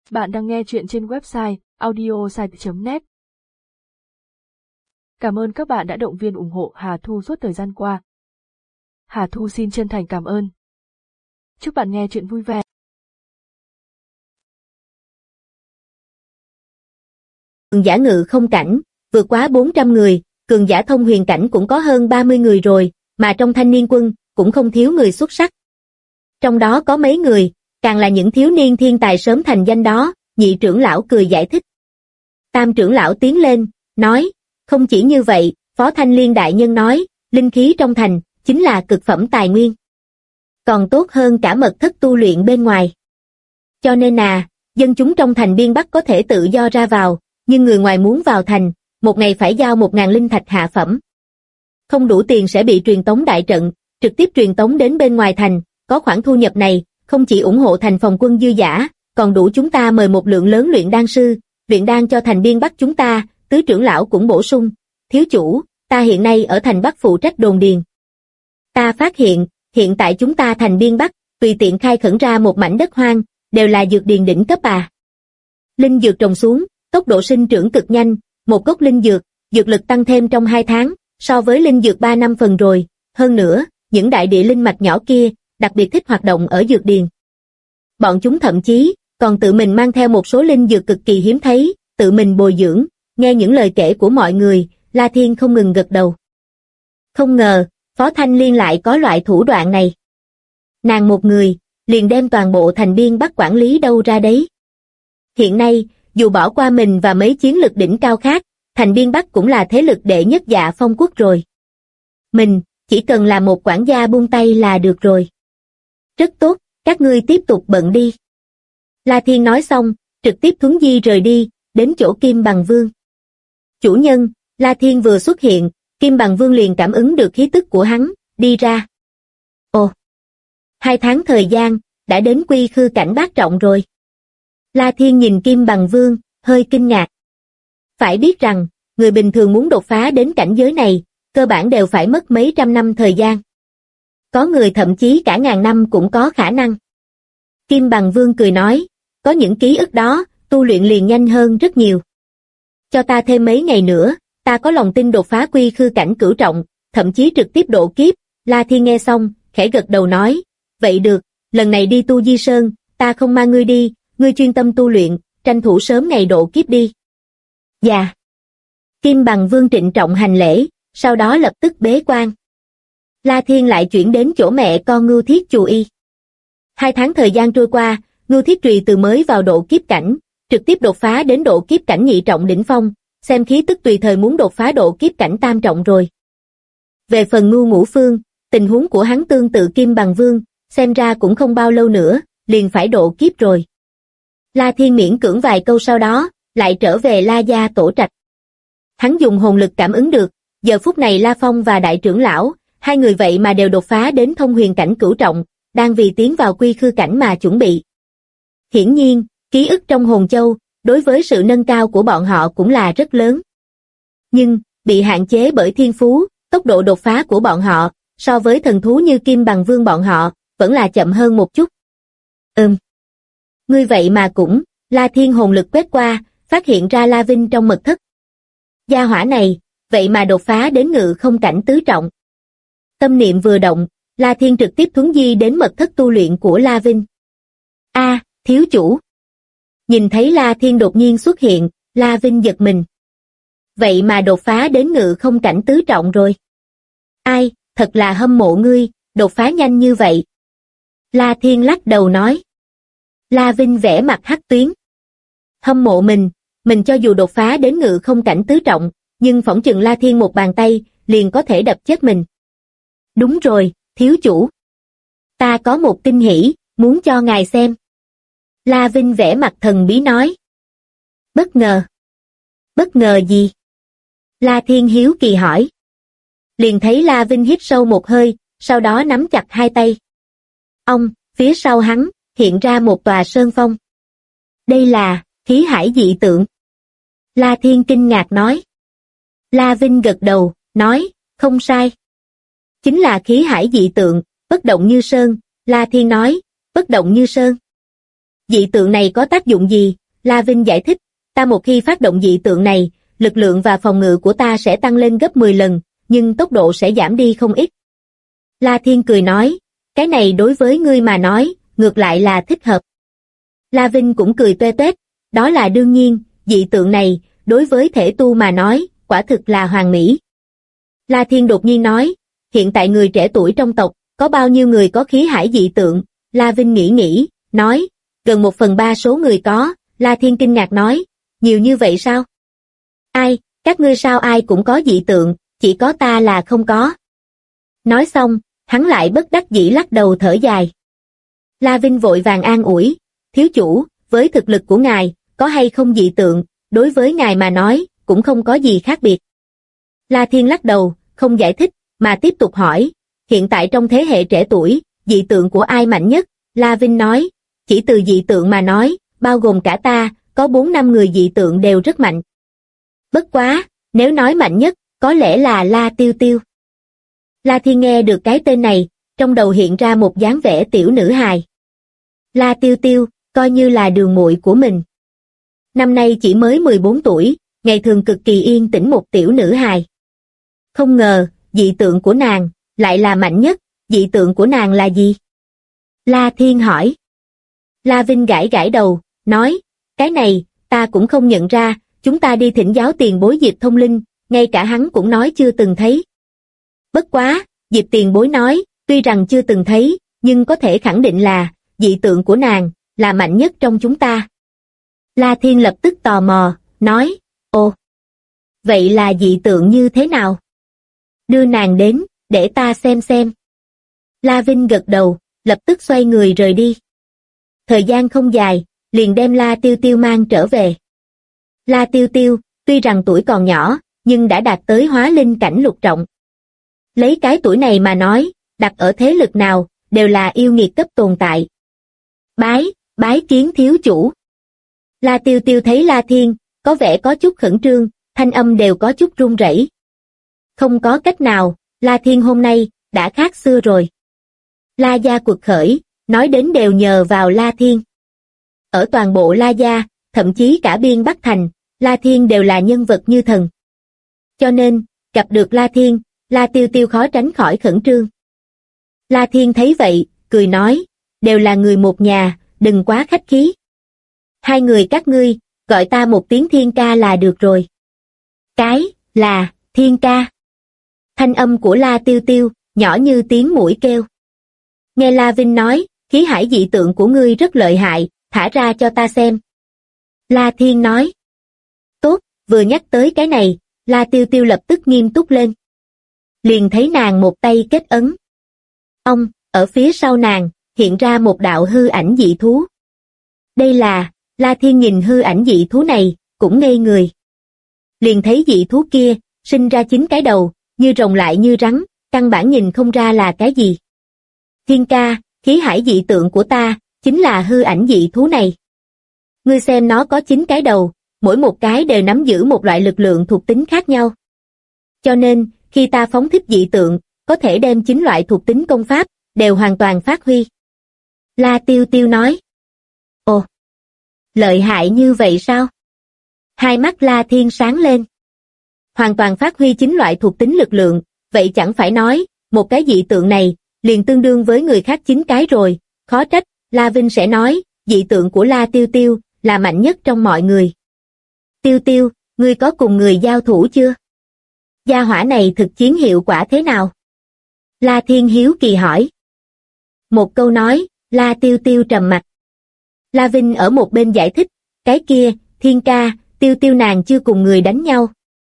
Bạn đang nghe chuyện trên website audiosite.net. Cảm ơn các bạn đã động viên ủng hộ Hà Thu suốt thời gian qua. Hà Thu xin chân thành cảm ơn. Chúc bạn nghe chuyện vui vẻ. Cường giả ngự không cảnh, vượt quá 400 người, cường giả thông huyền cảnh cũng có hơn 30 người rồi, mà trong thanh niên quân, cũng không thiếu người xuất sắc. Trong đó có mấy người, càng là những thiếu niên thiên tài sớm thành danh đó, nhị trưởng lão cười giải thích. Tam trưởng lão tiến lên, nói, không chỉ như vậy, Phó Thanh Liên đại nhân nói, linh khí trong thành, chính là cực phẩm tài nguyên. Còn tốt hơn cả mật thất tu luyện bên ngoài. Cho nên dân chúng trong thành biên Bắc có thể tự do ra vào, nhưng người ngoài muốn vào thành, một ngày phải giao 1.000 linh thạch hạ phẩm. Không đủ tiền sẽ bị truyền tống đại trận, trực tiếp truyền tống đến bên ngoài thành, có khoản thu nhập này, không chỉ ủng hộ thành phòng quân dư dả, còn đủ chúng ta mời một lượng lớn luyện đan sư, luyện đan cho thành biên Bắc chúng ta. Tứ trưởng lão cũng bổ sung, thiếu chủ, ta hiện nay ở thành Bắc phụ trách đồn điền. Ta phát hiện tại chúng ta thành biên Bắc, tùy tiện khai khẩn ra một mảnh đất hoang, đều là dược điền đỉnh cấp Linh dược trồng xuống, tốc độ sinh trưởng cực nhanh, một gốc linh dược, dược lực tăng thêm trong 2 tháng, so với linh dược 3 năm phần rồi, hơn nữa, những đại địa linh mạch nhỏ kia, đặc biệt thích hoạt động ở dược điền. Bọn chúng thậm chí, còn tự mình mang theo một số linh dược cực kỳ hiếm thấy, tự mình bồi dưỡng, nghe những lời kể của mọi người, La Thiên không ngừng gật đầu. Không ngờ, Phó Thanh Liên lại có loại thủ đoạn này. Nàng một người, liền đem toàn bộ thành biên Bắc quản lý đâu ra đấy. Hiện nay, dù bỏ qua mình và mấy chiến lực đỉnh cao khác, thành biên Bắc cũng là thế lực đệ nhất Dạ Phong quốc rồi. Mình, chỉ cần là một quản gia buông tay là được rồi. Rất tốt, các ngươi tiếp tục bận đi. La Thiên nói xong, trực tiếp thuấn di rời đi, đến chỗ Kim Bằng Vương. Chủ nhân, La Thiên vừa xuất hiện, Kim Bằng Vương liền cảm ứng được khí tức của hắn, đi ra. Ồ, 2 tháng thời gian, đã đến quy khư cảnh bát trọng rồi. La Thiên nhìn Kim Bằng Vương, hơi kinh ngạc. Phải biết rằng, người bình thường muốn đột phá đến cảnh giới này, cơ bản đều phải mất mấy trăm năm thời gian. Có người thậm chí cả ngàn năm cũng có khả năng. Kim Bằng Vương cười nói, có những ký ức đó, tu luyện liền nhanh hơn rất nhiều. Cho ta thêm mấy ngày nữa, ta có lòng tin đột phá quy khư cảnh cửu trọng, thậm chí trực tiếp độ kiếp. La Thiên nghe xong, khẽ gật đầu nói, vậy được, lần này đi Tu Di Sơn, ta không mang ngươi đi, ngươi chuyên tâm tu luyện, tranh thủ sớm ngày độ kiếp đi. Dạ. Kim Bằng Vương trịnh trọng hành lễ, sau đó lập tức bế quan. La Thiên lại chuyển đến chỗ mẹ con Ngưu Thiết Chù Y. 2 tháng thời gian trôi qua, Ngưu Thiết Trùy từ mới vào độ kiếp cảnh, trực tiếp đột phá đến độ kiếp cảnh nhị trọng đỉnh phong, xem khí tức tùy thời muốn đột phá độ kiếp cảnh tam trọng rồi. Về phần Ngưu Ngũ Phương, tình huống của hắn tương tự Kim Bằng Vương, xem ra cũng không bao lâu nữa, liền phải độ kiếp rồi. La Thiên miễn cưỡng vài câu sau đó, lại trở về La Gia tổ trạch. Hắn dùng hồn lực cảm ứng được, giờ phút này La Phong và đại trưởng lão, hai người vậy mà đều đột phá đến thông huyền cảnh cửu trọng, đang vì tiến vào quy khư cảnh mà chuẩn bị. Hiển nhiên, ký ức trong hồn châu, đối với sự nâng cao của bọn họ cũng là rất lớn. Nhưng, bị hạn chế bởi thiên phú, tốc độ đột phá của bọn họ, so với thần thú như Kim Bằng Vương bọn họ, vẫn là chậm hơn một chút. Ngươi vậy mà cũng, La Thiên hồn lực quét qua, phát hiện ra La Vinh trong mật thất. Gia hỏa này, vậy mà đột phá đến ngự không cảnh tứ trọng. Tâm niệm vừa động, La Thiên trực tiếp thuấn di đến mật thất tu luyện của La Vinh. Thiếu chủ. Nhìn thấy La Thiên đột nhiên xuất hiện, La Vinh giật mình. Vậy mà đột phá đến ngự không cảnh tứ trọng rồi. Ai, thật là hâm mộ ngươi, đột phá nhanh như vậy. La Thiên lắc đầu nói. La Vinh vẽ mặt hắc tuyến. Hâm mộ mình cho dù đột phá đến ngự không cảnh tứ trọng, nhưng phỏng chừng La Thiên một bàn tay, liền có thể đập chết mình. Đúng rồi, thiếu chủ. Ta có một tin hỷ, muốn cho ngài xem. La Vinh vẽ mặt thần bí nói. Bất ngờ. Bất ngờ gì? La Thiên hiếu kỳ hỏi. Liền thấy La Vinh hít sâu một hơi, sau đó nắm chặt hai tay. Phía sau hắn, hiện ra một tòa sơn phong. Đây là khí hải dị tượng. La Thiên kinh ngạc nói. La Vinh gật đầu, nói, không sai. Chính là khí hải dị tượng, bất động như sơn. La Thiên nói, bất động như sơn. Dị tượng này có tác dụng gì? La Vinh giải thích, ta một khi phát động dị tượng này, lực lượng và phòng ngự của ta sẽ tăng lên gấp 10 lần, nhưng tốc độ sẽ giảm đi không ít. La Thiên cười nói, cái này đối với ngươi mà nói, ngược lại là thích hợp. La Vinh cũng cười tuê tuét, đó là đương nhiên, dị tượng này, đối với thể tu mà nói, quả thực là hoàn mỹ. La Thiên đột nhiên nói, hiện tại người trẻ tuổi trong tộc, có bao nhiêu người có khí hải dị tượng? La Vinh nghĩ, nói, gần 1/3 số người có. La Thiên kinh ngạc nói, nhiều như vậy sao? Ai, các ngươi sao ai cũng có dị tượng, chỉ có ta là không có. Nói xong, hắn lại bất đắc dĩ lắc đầu thở dài. La Vinh vội vàng an ủi, thiếu chủ, với thực lực của ngài, có hay không dị tượng, đối với ngài mà nói, cũng không có gì khác biệt. La Thiên lắc đầu, không giải thích, mà tiếp tục hỏi, hiện tại trong thế hệ trẻ tuổi, dị tượng của ai mạnh nhất? La Vinh nói, chỉ từ dị tượng mà nói, bao gồm cả ta, có 4-5 người dị tượng đều rất mạnh. Bất quá, nếu nói mạnh nhất, có lẽ là La Tiêu Tiêu. La Thiên nghe được cái tên này, trong đầu hiện ra một dáng vẻ tiểu nữ hài. La Tiêu Tiêu, coi như là đường muội của mình. Năm nay chỉ mới 14 tuổi, ngày thường cực kỳ yên tĩnh một tiểu nữ hài. Không ngờ, dị tượng của nàng, lại là mạnh nhất, dị tượng của nàng là gì? La Thiên hỏi. La Vinh gãi đầu, nói, cái này, ta cũng không nhận ra, chúng ta đi thỉnh giáo tiền bối Diệp Thông Linh, ngay cả hắn cũng nói chưa từng thấy. Bất quá, Diệp tiền bối nói, tuy rằng chưa từng thấy, nhưng có thể khẳng định là, dị tượng của nàng, là mạnh nhất trong chúng ta. La Thiên lập tức tò mò, nói, ồ, vậy là dị tượng như thế nào? Đưa nàng đến, để ta xem. La Vinh gật đầu, lập tức xoay người rời đi. Thời gian không dài, liền đem La Tiêu Tiêu mang trở về. La Tiêu Tiêu, tuy rằng tuổi còn nhỏ, nhưng đã đạt tới hóa linh cảnh lục trọng. Lấy cái tuổi này mà nói, đặt ở thế lực nào, đều là yêu nghiệt cấp tồn tại. Bái kiến thiếu chủ. La Tiêu Tiêu thấy La Thiên, có vẻ có chút khẩn trương, thanh âm đều có chút run rẩy. Không có cách nào, La Thiên hôm nay, đã khác xưa rồi. La gia quật khởi, nói đến đều nhờ vào La Thiên. Ở toàn bộ La gia, thậm chí cả biên Bắc Thành, La Thiên đều là nhân vật như thần. Cho nên, gặp được La Thiên, La Tiêu Tiêu khó tránh khỏi khẩn trương. La Thiên thấy vậy, cười nói, đều là người một nhà, đừng quá khách khí. Hai người các ngươi, gọi ta một tiếng Thiên ca là được rồi. Cái, là, Thiên ca. Thanh âm của La Tiêu Tiêu, nhỏ như tiếng muỗi kêu. Nghe La Vinh nói, khí hải dị tượng của ngươi rất lợi hại, thả ra cho ta xem. La Thiên nói. Tốt, vừa nhắc tới cái này, La Tiêu Tiêu lập tức nghiêm túc lên. Liền thấy nàng một tay kết ấn. Ở phía sau nàng, hiện ra một đạo hư ảnh dị thú. Đây là, La Thiên nhìn hư ảnh dị thú này, cũng ngây người. Liền thấy dị thú kia, sinh ra 9 cái đầu, như rồng lại như rắn, căn bản nhìn không ra là cái gì. Thiên ca, khí hải dị tượng của ta, chính là hư ảnh dị thú này. Ngươi xem nó có 9 cái đầu, mỗi một cái đều nắm giữ một loại lực lượng thuộc tính khác nhau. Cho nên, khi ta phóng thích dị tượng, có thể đem 9 loại thuộc tính công pháp, đều hoàn toàn phát huy. La Tiêu Tiêu nói. Ồ, lợi hại như vậy sao? Hai mắt La Thiên sáng lên. Hoàn toàn phát huy 9 loại thuộc tính lực lượng, vậy chẳng phải nói, một cái dị tượng này, liền tương đương với người khác 9 cái rồi, khó trách, La Vinh sẽ nói, dị tượng của La Tiêu Tiêu, là mạnh nhất trong mọi người. Tiêu Tiêu, ngươi có cùng người giao thủ chưa? Gia hỏa này thực chiến hiệu quả thế nào? La Thiên hiếu kỳ hỏi. Một câu nói, La Tiêu Tiêu trầm mặt. La Vinh ở một bên giải thích, cái kia, Thiên ca, Tiêu Tiêu nàng chưa cùng người đánh nhau.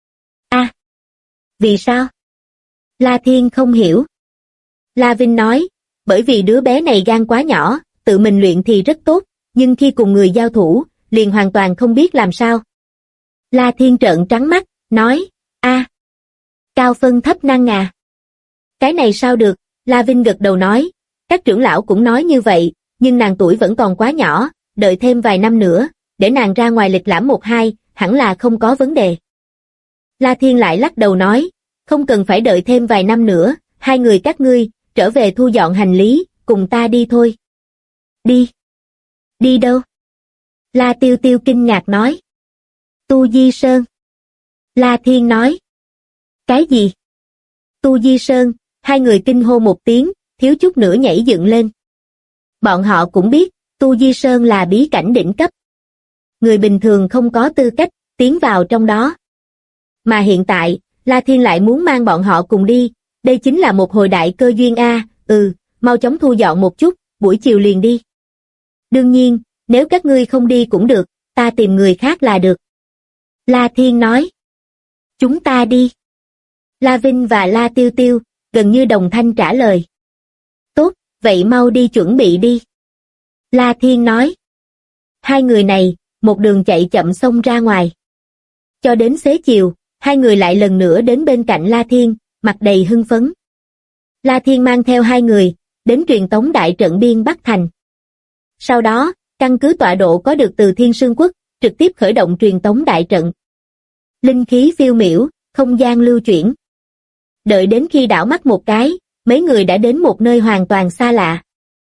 Vì sao? La Thiên không hiểu. La Vinh nói, bởi vì đứa bé này gan quá nhỏ, tự mình luyện thì rất tốt, nhưng khi cùng người giao thủ, liền hoàn toàn không biết làm sao. La Thiên trợn trắng mắt, nói, cao phân thấp năng à. Cái này sao được, La Vinh gật đầu nói, các trưởng lão cũng nói như vậy, nhưng nàng tuổi vẫn còn quá nhỏ, đợi thêm vài năm nữa, để nàng ra ngoài lịch lãm 1-2, hẳn là không có vấn đề. La Thiên lại lắc đầu nói, không cần phải đợi thêm vài năm nữa, hai người các ngươi, trở về thu dọn hành lý, cùng ta đi thôi. Đi. Đi đâu? La Tiêu Tiêu kinh ngạc nói. Tu Di Sơn. La Thiên nói. Cái gì? Tu Di Sơn, hai người kinh hô một tiếng, thiếu chút nữa nhảy dựng lên. Bọn họ cũng biết, Tu Di Sơn là bí cảnh đỉnh cấp. Người bình thường không có tư cách tiến vào trong đó. Mà hiện tại, La Thiên lại muốn mang bọn họ cùng đi, đây chính là một hồi đại cơ duyên a. Mau chóng thu dọn một chút, buổi chiều liền đi. Đương nhiên, nếu các ngươi không đi cũng được, ta tìm người khác là được. La Thiên nói. Chúng ta đi. La Vinh và La Tiêu Tiêu gần như đồng thanh trả lời. Tốt, vậy mau đi chuẩn bị đi. La Thiên nói. Hai người này, một đường chạy chậm xông ra ngoài. Cho đến xế chiều, hai người lại lần nữa đến bên cạnh La Thiên, mặt đầy hưng phấn. La Thiên mang theo hai người, đến truyền tống đại trận biên Bắc Thành. Sau đó, căn cứ tọa độ có được từ Thiên Sương Quốc, trực tiếp khởi động truyền tống đại trận. Linh khí phiêu miểu, không gian lưu chuyển. Đợi đến khi đảo mắt một cái, mấy người đã đến một nơi hoàn toàn xa lạ.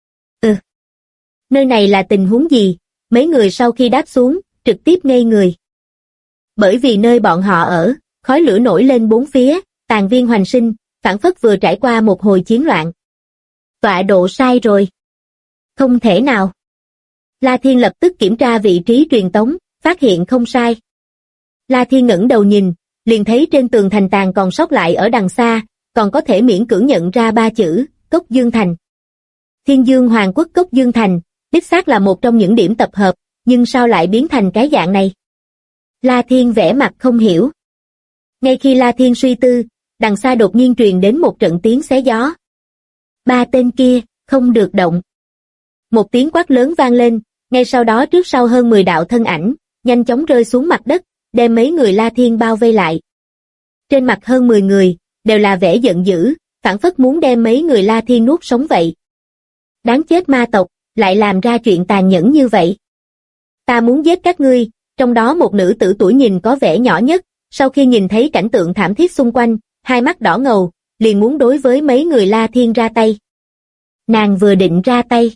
Nơi này là tình huống gì? Mấy người sau khi đáp xuống, trực tiếp ngây người. Bởi vì nơi bọn họ ở, khói lửa nổi lên bốn phía, tàn viên hoành sinh, phảng phất vừa trải qua một hồi chiến loạn. Tọa độ sai rồi. Không thể nào. La Thiên lập tức kiểm tra vị trí truyền tống, phát hiện không sai. La Thiên ngẩng đầu nhìn, liền thấy trên tường thành tàn còn sót lại ở đằng xa, còn có thể miễn cưỡng nhận ra ba chữ, Cốc Dương Thành. Thiên Dương Hoàng Quốc Cốc Dương Thành, đích xác là một trong những điểm tập hợp, nhưng sao lại biến thành cái dạng này? La Thiên vẻ mặt không hiểu. Ngay khi La Thiên suy tư, đằng xa đột nhiên truyền đến một trận tiếng xé gió. Ba tên kia, không được động. Một tiếng quát lớn vang lên, ngay sau đó trước sau hơn 10 đạo thân ảnh, nhanh chóng rơi xuống mặt đất, đem mấy người La Thiên bao vây lại. Trên mặt hơn 10 người, đều là vẻ giận dữ, phảng phất muốn đem mấy người La Thiên nuốt sống vậy. Đáng chết ma tộc, lại làm ra chuyện tàn nhẫn như vậy. Ta muốn giết các ngươi, trong đó một nữ tử tuổi nhìn có vẻ nhỏ nhất, sau khi nhìn thấy cảnh tượng thảm thiết xung quanh, hai mắt đỏ ngầu, liền muốn đối với mấy người La Thiên ra tay. Nàng vừa định ra tay.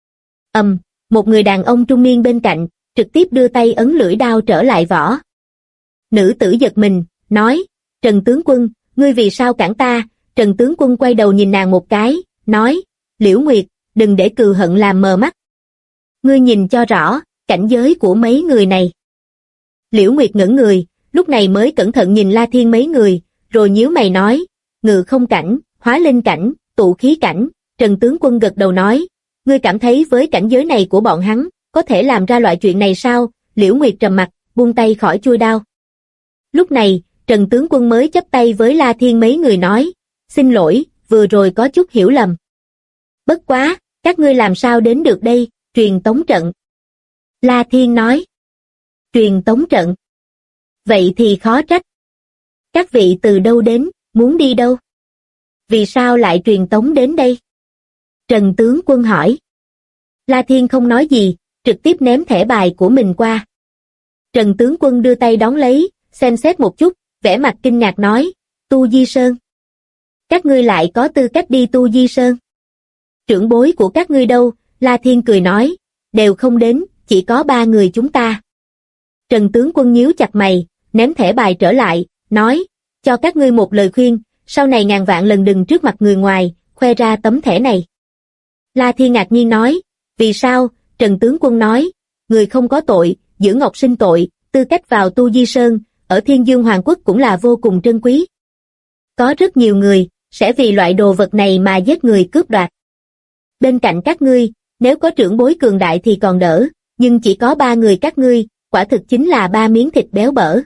Một người đàn ông trung niên bên cạnh, trực tiếp đưa tay ấn lưỡi đao trở lại vỏ. Nữ tử giật mình, nói, Trần tướng quân, ngươi vì sao cản ta? Trần tướng quân quay đầu nhìn nàng một cái, nói, Liễu Nguyệt, đừng để cừu hận làm mờ mắt. Ngươi nhìn cho rõ, cảnh giới của mấy người này. Liễu Nguyệt ngẩn người, lúc này mới cẩn thận nhìn La Thiên mấy người, rồi nhíu mày nói, ngự không cảnh, hóa linh cảnh, tụ khí cảnh. Trần tướng quân gật đầu nói, ngươi cảm thấy với cảnh giới này của bọn hắn, có thể làm ra loại chuyện này sao? Liễu Nguyệt trầm mặt, buông tay khỏi chuôi đao. Lúc này, Trần tướng quân mới chắp tay với La Thiên mấy người nói, xin lỗi, vừa rồi có chút hiểu lầm. Bất quá, các ngươi làm sao đến được đây? Truyền tống trận. La Thiên nói. Truyền tống trận. Vậy thì khó trách. Các vị từ đâu đến, muốn đi đâu? Vì sao lại truyền tống đến đây? Trần tướng quân hỏi. La Thiên không nói gì, trực tiếp ném thẻ bài của mình qua. Trần tướng quân đưa tay đón lấy, xem xét một chút, vẻ mặt kinh ngạc nói, Tu Di Sơn. Các ngươi lại có tư cách đi Tu Di Sơn. Trưởng bối của các ngươi đâu? La Thiên cười nói, đều không đến, chỉ có 3 người chúng ta. Trần tướng quân nhíu chặt mày, ném thẻ bài trở lại, nói, cho các ngươi một lời khuyên, sau này ngàn vạn lần đừng trước mặt người ngoài, khoe ra tấm thẻ này. La Thiên ngạc nhiên nói, vì sao? Trần tướng quân nói, người không có tội, giữ ngọc sinh tội, tư cách vào Tu Di Sơn, ở Thiên Dương Hoàng Quốc cũng là vô cùng trân quý. Có rất nhiều người, sẽ vì loại đồ vật này mà giết người cướp đoạt. Bên cạnh các ngươi, nếu có trưởng bối cường đại thì còn đỡ, nhưng chỉ có 3 người các ngươi, quả thực chính là 3 miếng thịt béo bở.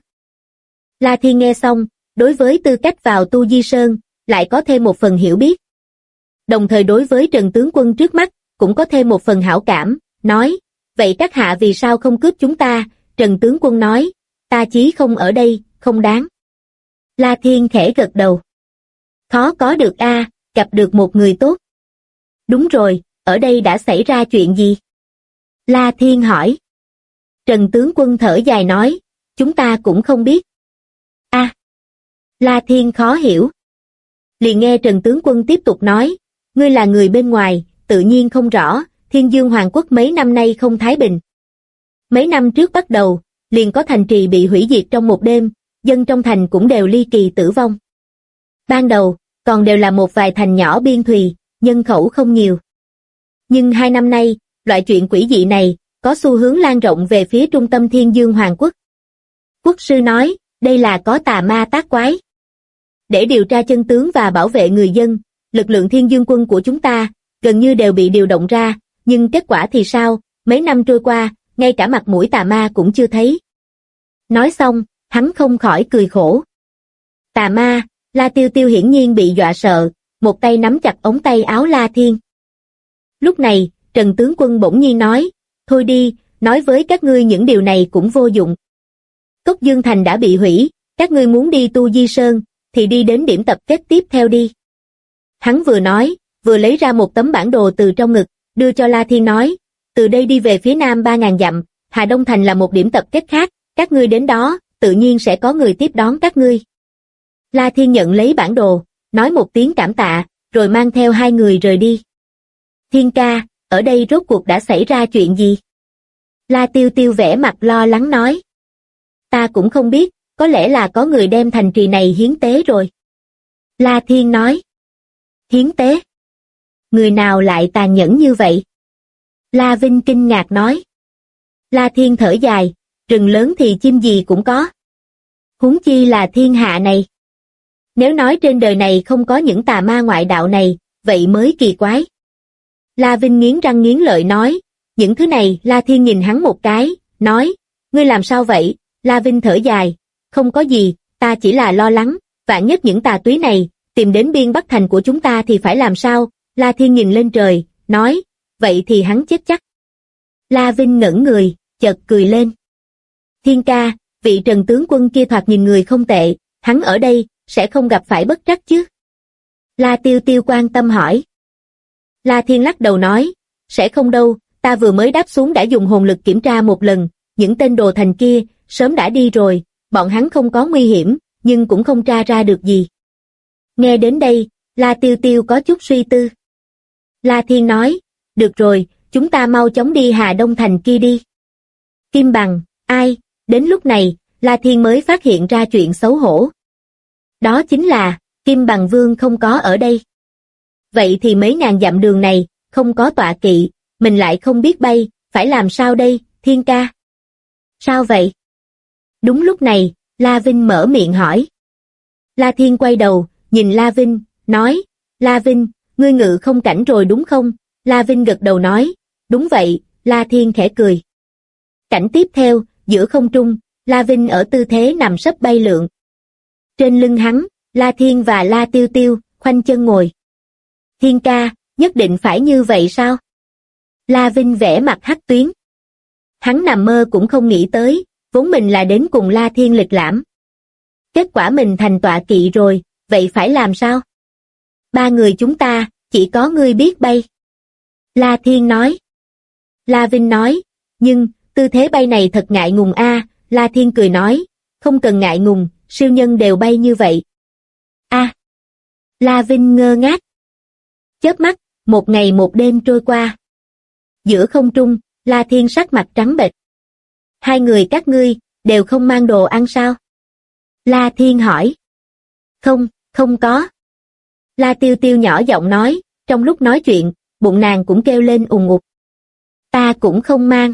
La Thiên nghe xong, đối với tư cách vào Tu Di Sơn, lại có thêm một phần hiểu biết. Đồng thời đối với Trần tướng quân trước mắt, cũng có thêm một phần hảo cảm, nói, vậy các hạ vì sao không cướp chúng ta? Trần tướng quân nói, ta chí không ở đây, không đáng. La Thiên khẽ gật đầu. Khó có được a, gặp được một người tốt. Đúng rồi, ở đây đã xảy ra chuyện gì? La Thiên hỏi. Trần tướng quân thở dài nói, chúng ta cũng không biết. La Thiên khó hiểu. Liền nghe Trần tướng quân tiếp tục nói, ngươi là người bên ngoài, tự nhiên không rõ, Thiên Dương Hoàng Quốc mấy năm nay không thái bình. Mấy năm trước bắt đầu, liền có thành trì bị hủy diệt trong một đêm, dân trong thành cũng đều ly kỳ tử vong. Ban đầu, còn đều là một vài thành nhỏ biên thùy, nhân khẩu không nhiều. Nhưng 2 năm nay, loại chuyện quỷ dị này, có xu hướng lan rộng về phía trung tâm Thiên Dương Hoàng quốc. Quốc sư nói, đây là có tà ma tác quái. Để điều tra chân tướng và bảo vệ người dân, lực lượng Thiên Dương quân của chúng ta, gần như đều bị điều động ra, nhưng kết quả thì sao, mấy năm trôi qua, ngay cả mặt mũi tà ma cũng chưa thấy. Nói xong, hắn không khỏi cười khổ. Tà ma, La Tiêu Tiêu hiển nhiên bị dọa sợ, một tay nắm chặt ống tay áo La Thiên. Lúc này, Trần tướng quân bỗng nhiên nói, thôi đi, nói với các ngươi những điều này cũng vô dụng. Cốc Dương Thành đã bị hủy, các ngươi muốn đi Tu Di Sơn, thì đi đến điểm tập kết tiếp theo đi. Hắn vừa nói, vừa lấy ra một tấm bản đồ từ trong ngực, đưa cho La Thiên nói, từ đây đi về phía nam 3.000 dặm, Hà Đông Thành là một điểm tập kết khác, các ngươi đến đó, tự nhiên sẽ có người tiếp đón các ngươi. La Thiên nhận lấy bản đồ, nói một tiếng cảm tạ, rồi mang theo 2 người rời đi. Thiên ca, ở đây rốt cuộc đã xảy ra chuyện gì? La Tiêu Tiêu vẻ mặt lo lắng nói. Ta cũng không biết, có lẽ là có người đem thành trì này hiến tế rồi. La Thiên nói. Hiến tế? Người nào lại tàn nhẫn như vậy? La Vinh kinh ngạc nói. La Thiên thở dài, rừng lớn thì chim gì cũng có. Huống chi là thiên hạ này. Nếu nói trên đời này không có những tà ma ngoại đạo này, vậy mới kỳ quái. La Vinh nghiến răng nghiến lợi nói, những thứ này. La Thiên nhìn hắn một cái, nói, ngươi làm sao vậy? La Vinh thở dài, không có gì, ta chỉ là lo lắng, vạn nhất những tà túy này, tìm đến biên Bắc Thành của chúng ta thì phải làm sao? La Thiên nhìn lên trời, nói, vậy thì hắn chết chắc. La Vinh ngẩn người, chợt cười lên. Thiên ca, vị Trần tướng quân kia thoạt nhìn người không tệ, hắn ở đây, sẽ không gặp phải bất trắc chứ? La Tiêu Tiêu quan tâm hỏi. La Thiên lắc đầu nói, sẽ không đâu, ta vừa mới đáp xuống đã dùng hồn lực kiểm tra một lần, những tên đồ thành kia, sớm đã đi rồi, bọn hắn không có nguy hiểm, nhưng cũng không tra ra được gì. Nghe đến đây, La Tiêu Tiêu có chút suy tư. La Thiên nói, được rồi, chúng ta mau chóng đi Hà Đông Thành kia đi. Kim Bằng, ai? Đến lúc này, La Thiên mới phát hiện ra chuyện xấu hổ. Đó chính là, Kim Bằng Vương không có ở đây. Vậy thì mấy ngàn dặm đường này, không có tọa kỵ, mình lại không biết bay, phải làm sao đây, Thiên ca? Sao vậy? Đúng lúc này, La Vinh mở miệng hỏi. La Thiên quay đầu, nhìn La Vinh, nói, La Vinh, ngươi ngự không cảnh rồi đúng không? La Vinh gật đầu nói, đúng vậy. La Thiên khẽ cười. Cảnh tiếp theo, giữa không trung, La Vinh ở tư thế nằm sấp bay lượn. Trên lưng hắn, La Thiên và La Tiêu Tiêu, khoanh chân ngồi. Thiên ca, nhất định phải như vậy sao? La Vinh vẽ mặt hắc tuyến. Hắn nằm mơ cũng không nghĩ tới, vốn mình là đến cùng La Thiên lịch lãm. Kết quả mình thành tọa kỵ rồi, vậy phải làm sao? 3 người chúng ta, chỉ có ngươi biết bay. La Thiên nói. La Vinh nói, nhưng, tư thế bay này thật ngại ngùng a. La Thiên cười nói, không cần ngại ngùng, siêu nhân đều bay như vậy. A. La Vinh ngơ ngác. Chớp mắt, một ngày một đêm trôi qua. Giữa không trung, La Thiên sắc mặt trắng bệch. 2 người các ngươi, đều không mang đồ ăn sao? La Thiên hỏi. Không, không có. La Tiêu Tiêu nhỏ giọng nói, trong lúc nói chuyện, bụng nàng cũng kêu lên ùng ục. Ta cũng không mang.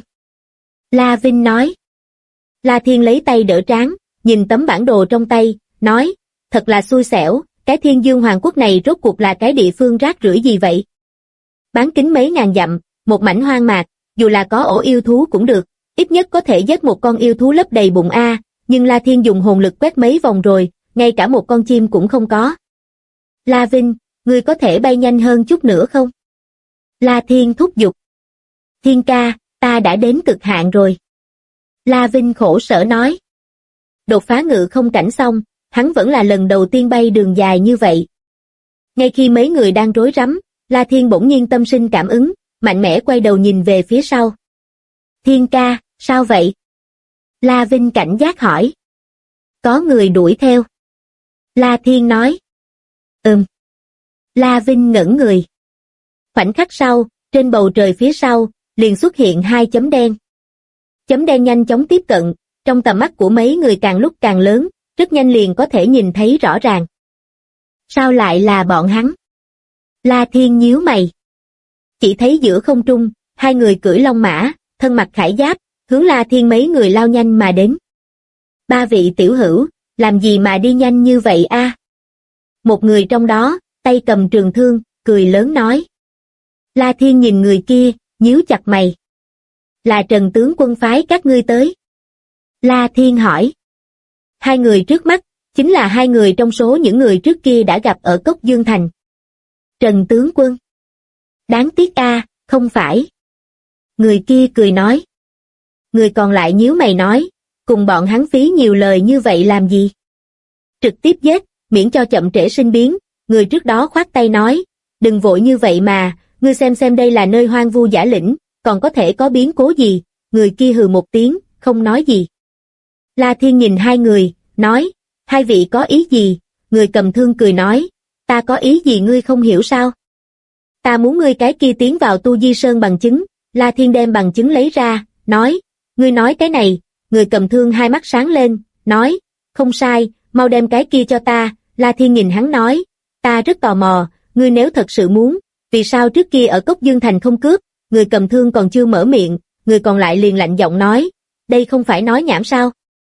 La Vinh nói. La Thiên lấy tay đỡ trán, nhìn tấm bản đồ trong tay, nói, thật là xui xẻo, cái Thiên Dương Hoàng quốc này rốt cuộc là cái địa phương rác rưởi gì vậy? Bán kính mấy ngàn dặm, một mảnh hoang mạc, dù là có ổ yêu thú cũng được, ít nhất có thể giết một con yêu thú lấp đầy bụng a, nhưng La Thiên dùng hồn lực quét mấy vòng rồi, ngay cả một con chim cũng không có. La Vinh, ngươi có thể bay nhanh hơn chút nữa không? La Thiên thúc giục. Thiên ca, ta đã đến cực hạn rồi. La Vinh khổ sở nói. Đột phá ngự không cảnh xong, hắn vẫn là lần đầu tiên bay đường dài như vậy. Ngay khi mấy người đang rối rắm, La Thiên bỗng nhiên tâm sinh cảm ứng, mạnh mẽ quay đầu nhìn về phía sau. Thiên ca, sao vậy? La Vinh cảnh giác hỏi. Có người đuổi theo. La Thiên nói. La Vinh ngẩn người. Khoảnh khắc sau, trên bầu trời phía sau, liền xuất hiện 2 chấm đen. Chấm đen nhanh chóng tiếp cận, trong tầm mắt của mấy người càng lúc càng lớn, rất nhanh liền có thể nhìn thấy rõ ràng. Sao lại là bọn hắn? La Thiên nhíu mày. Chỉ thấy giữa không trung, hai người cưỡi long mã, thân mặc khải giáp, hướng La Thiên mấy người lao nhanh mà đến. Ba vị tiểu hữu, làm gì mà đi nhanh như vậy a? Một người trong đó, tay cầm trường thương, cười lớn nói. La Thiên nhìn người kia, nhíu chặt mày. Là Trần tướng quân phái các ngươi tới. La Thiên hỏi. Hai người trước mắt, chính là hai người trong số những người trước kia đã gặp ở Cốc Dương Thành. Trần tướng quân. Đáng tiếc a, không phải. Người kia cười nói. Người còn lại nhíu mày nói, cùng bọn hắn phí nhiều lời như vậy làm gì? Trực tiếp giết, miễn cho chậm trễ sinh biến. Người trước đó khoát tay nói, đừng vội như vậy mà, ngươi xem đây là nơi hoang vu dã lĩnh, còn có thể có biến cố gì? Người kia hừ một tiếng, không nói gì. La Thiên nhìn hai người, nói, hai vị có ý gì? Người cầm thương cười nói, ta có ý gì ngươi không hiểu sao? Ta muốn ngươi cái kia tiến vào Tu Di Sơn bằng chứng. La Thiên đem bằng chứng lấy ra, nói, ngươi nói cái này. Người cầm thương hai mắt sáng lên, nói, không sai, mau đem cái kia cho ta. La Thiên nhìn hắn nói, ta rất tò mò, ngươi nếu thật sự muốn, vì sao trước kia ở Cốc Dương Thành không cướp? Người cầm thương còn chưa mở miệng, người còn lại liền lạnh giọng nói, đây không phải nói nhảm sao?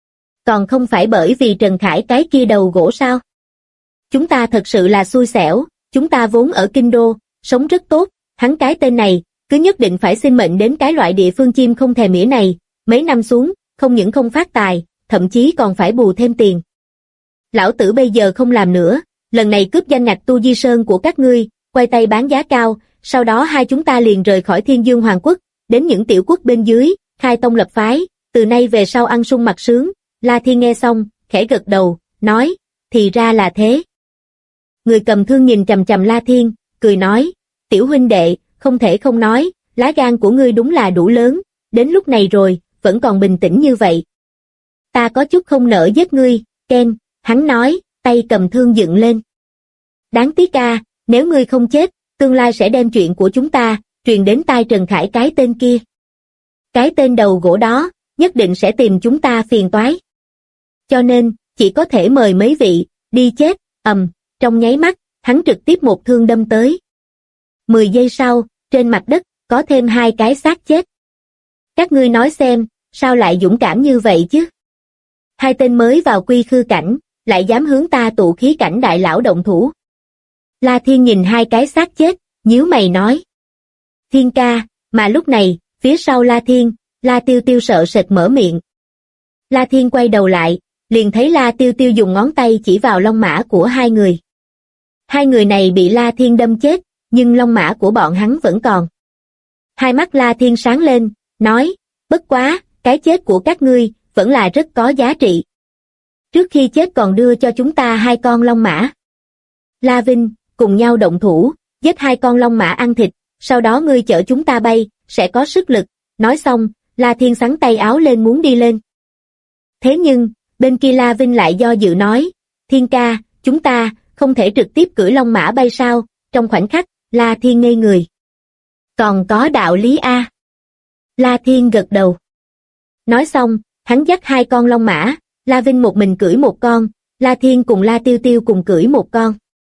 Còn không phải bởi vì Trần Khải cái kia đầu gỗ sao? Chúng ta thật sự là xui xẻo, chúng ta vốn ở Kinh Đô, sống rất tốt, hắn cái tên này, cứ nhất định phải xin mệnh đến cái loại địa phương chim không thèm mỉa này, mấy năm xuống, không những không phát tài, thậm chí còn phải bù thêm tiền. Lão tử bây giờ không làm nữa, lần này cướp danh ngạch Tu Di Sơn của các ngươi, quay tay bán giá cao, sau đó hai chúng ta liền rời khỏi Thiên Dương Hoàng Quốc, đến những tiểu quốc bên dưới, khai tông lập phái, từ nay về sau ăn sung mặc sướng. La Thiên nghe xong, khẽ gật đầu, nói, thì ra là thế. Người cầm thương nhìn chằm chằm La Thiên, cười nói, tiểu huynh đệ, không thể không nói, lá gan của ngươi đúng là đủ lớn, đến lúc này rồi, vẫn còn bình tĩnh như vậy. Ta có chút không nỡ giết ngươi, Ken, hắn nói, tay cầm thương dựng lên. Đáng tiếc a, nếu ngươi không chết, tương lai sẽ đem chuyện của chúng ta, truyền đến tai Trần Khải cái tên kia. Cái tên đầu gỗ đó, nhất định sẽ tìm chúng ta phiền toái. Cho nên, chỉ có thể mời mấy vị, đi chết, trong nháy mắt, hắn trực tiếp một thương đâm tới. 10 giây sau, trên mặt đất, có thêm hai cái xác chết. Các ngươi nói xem, sao lại dũng cảm như vậy chứ? Hai tên mới vào quy khư cảnh, lại dám hướng ta tụ khí cảnh đại lão động thủ. La Thiên nhìn hai cái xác chết, nhíu mày nói. Thiên ca, mà lúc này, phía sau La Thiên, La Tiêu Tiêu sợ sệt mở miệng. La Thiên quay đầu lại, liền thấy La Tiêu Tiêu dùng ngón tay chỉ vào long mã của hai người. Hai người này bị La Thiên đâm chết, nhưng long mã của bọn hắn vẫn còn. Hai mắt La Thiên sáng lên, nói, bất quá, cái chết của các ngươi, vẫn là rất có giá trị. Trước khi chết còn đưa cho chúng ta hai con long mã. La Vinh, cùng nhau động thủ, giết hai con long mã ăn thịt, sau đó ngươi chở chúng ta bay, sẽ có sức lực. Nói xong, La Thiên xắn tay áo lên muốn đi lên. Thế nhưng, bên kia La Vinh lại do dự nói, Thiên ca, chúng ta, không thể trực tiếp cưỡi long mã bay sao? Trong khoảnh khắc, La Thiên ngây người. Còn có đạo lý a. La Thiên gật đầu. Nói xong, hắn dắt hai con long mã, La Vinh một mình cưỡi một con, La Thiên cùng La Tiêu Tiêu cùng cưỡi một con.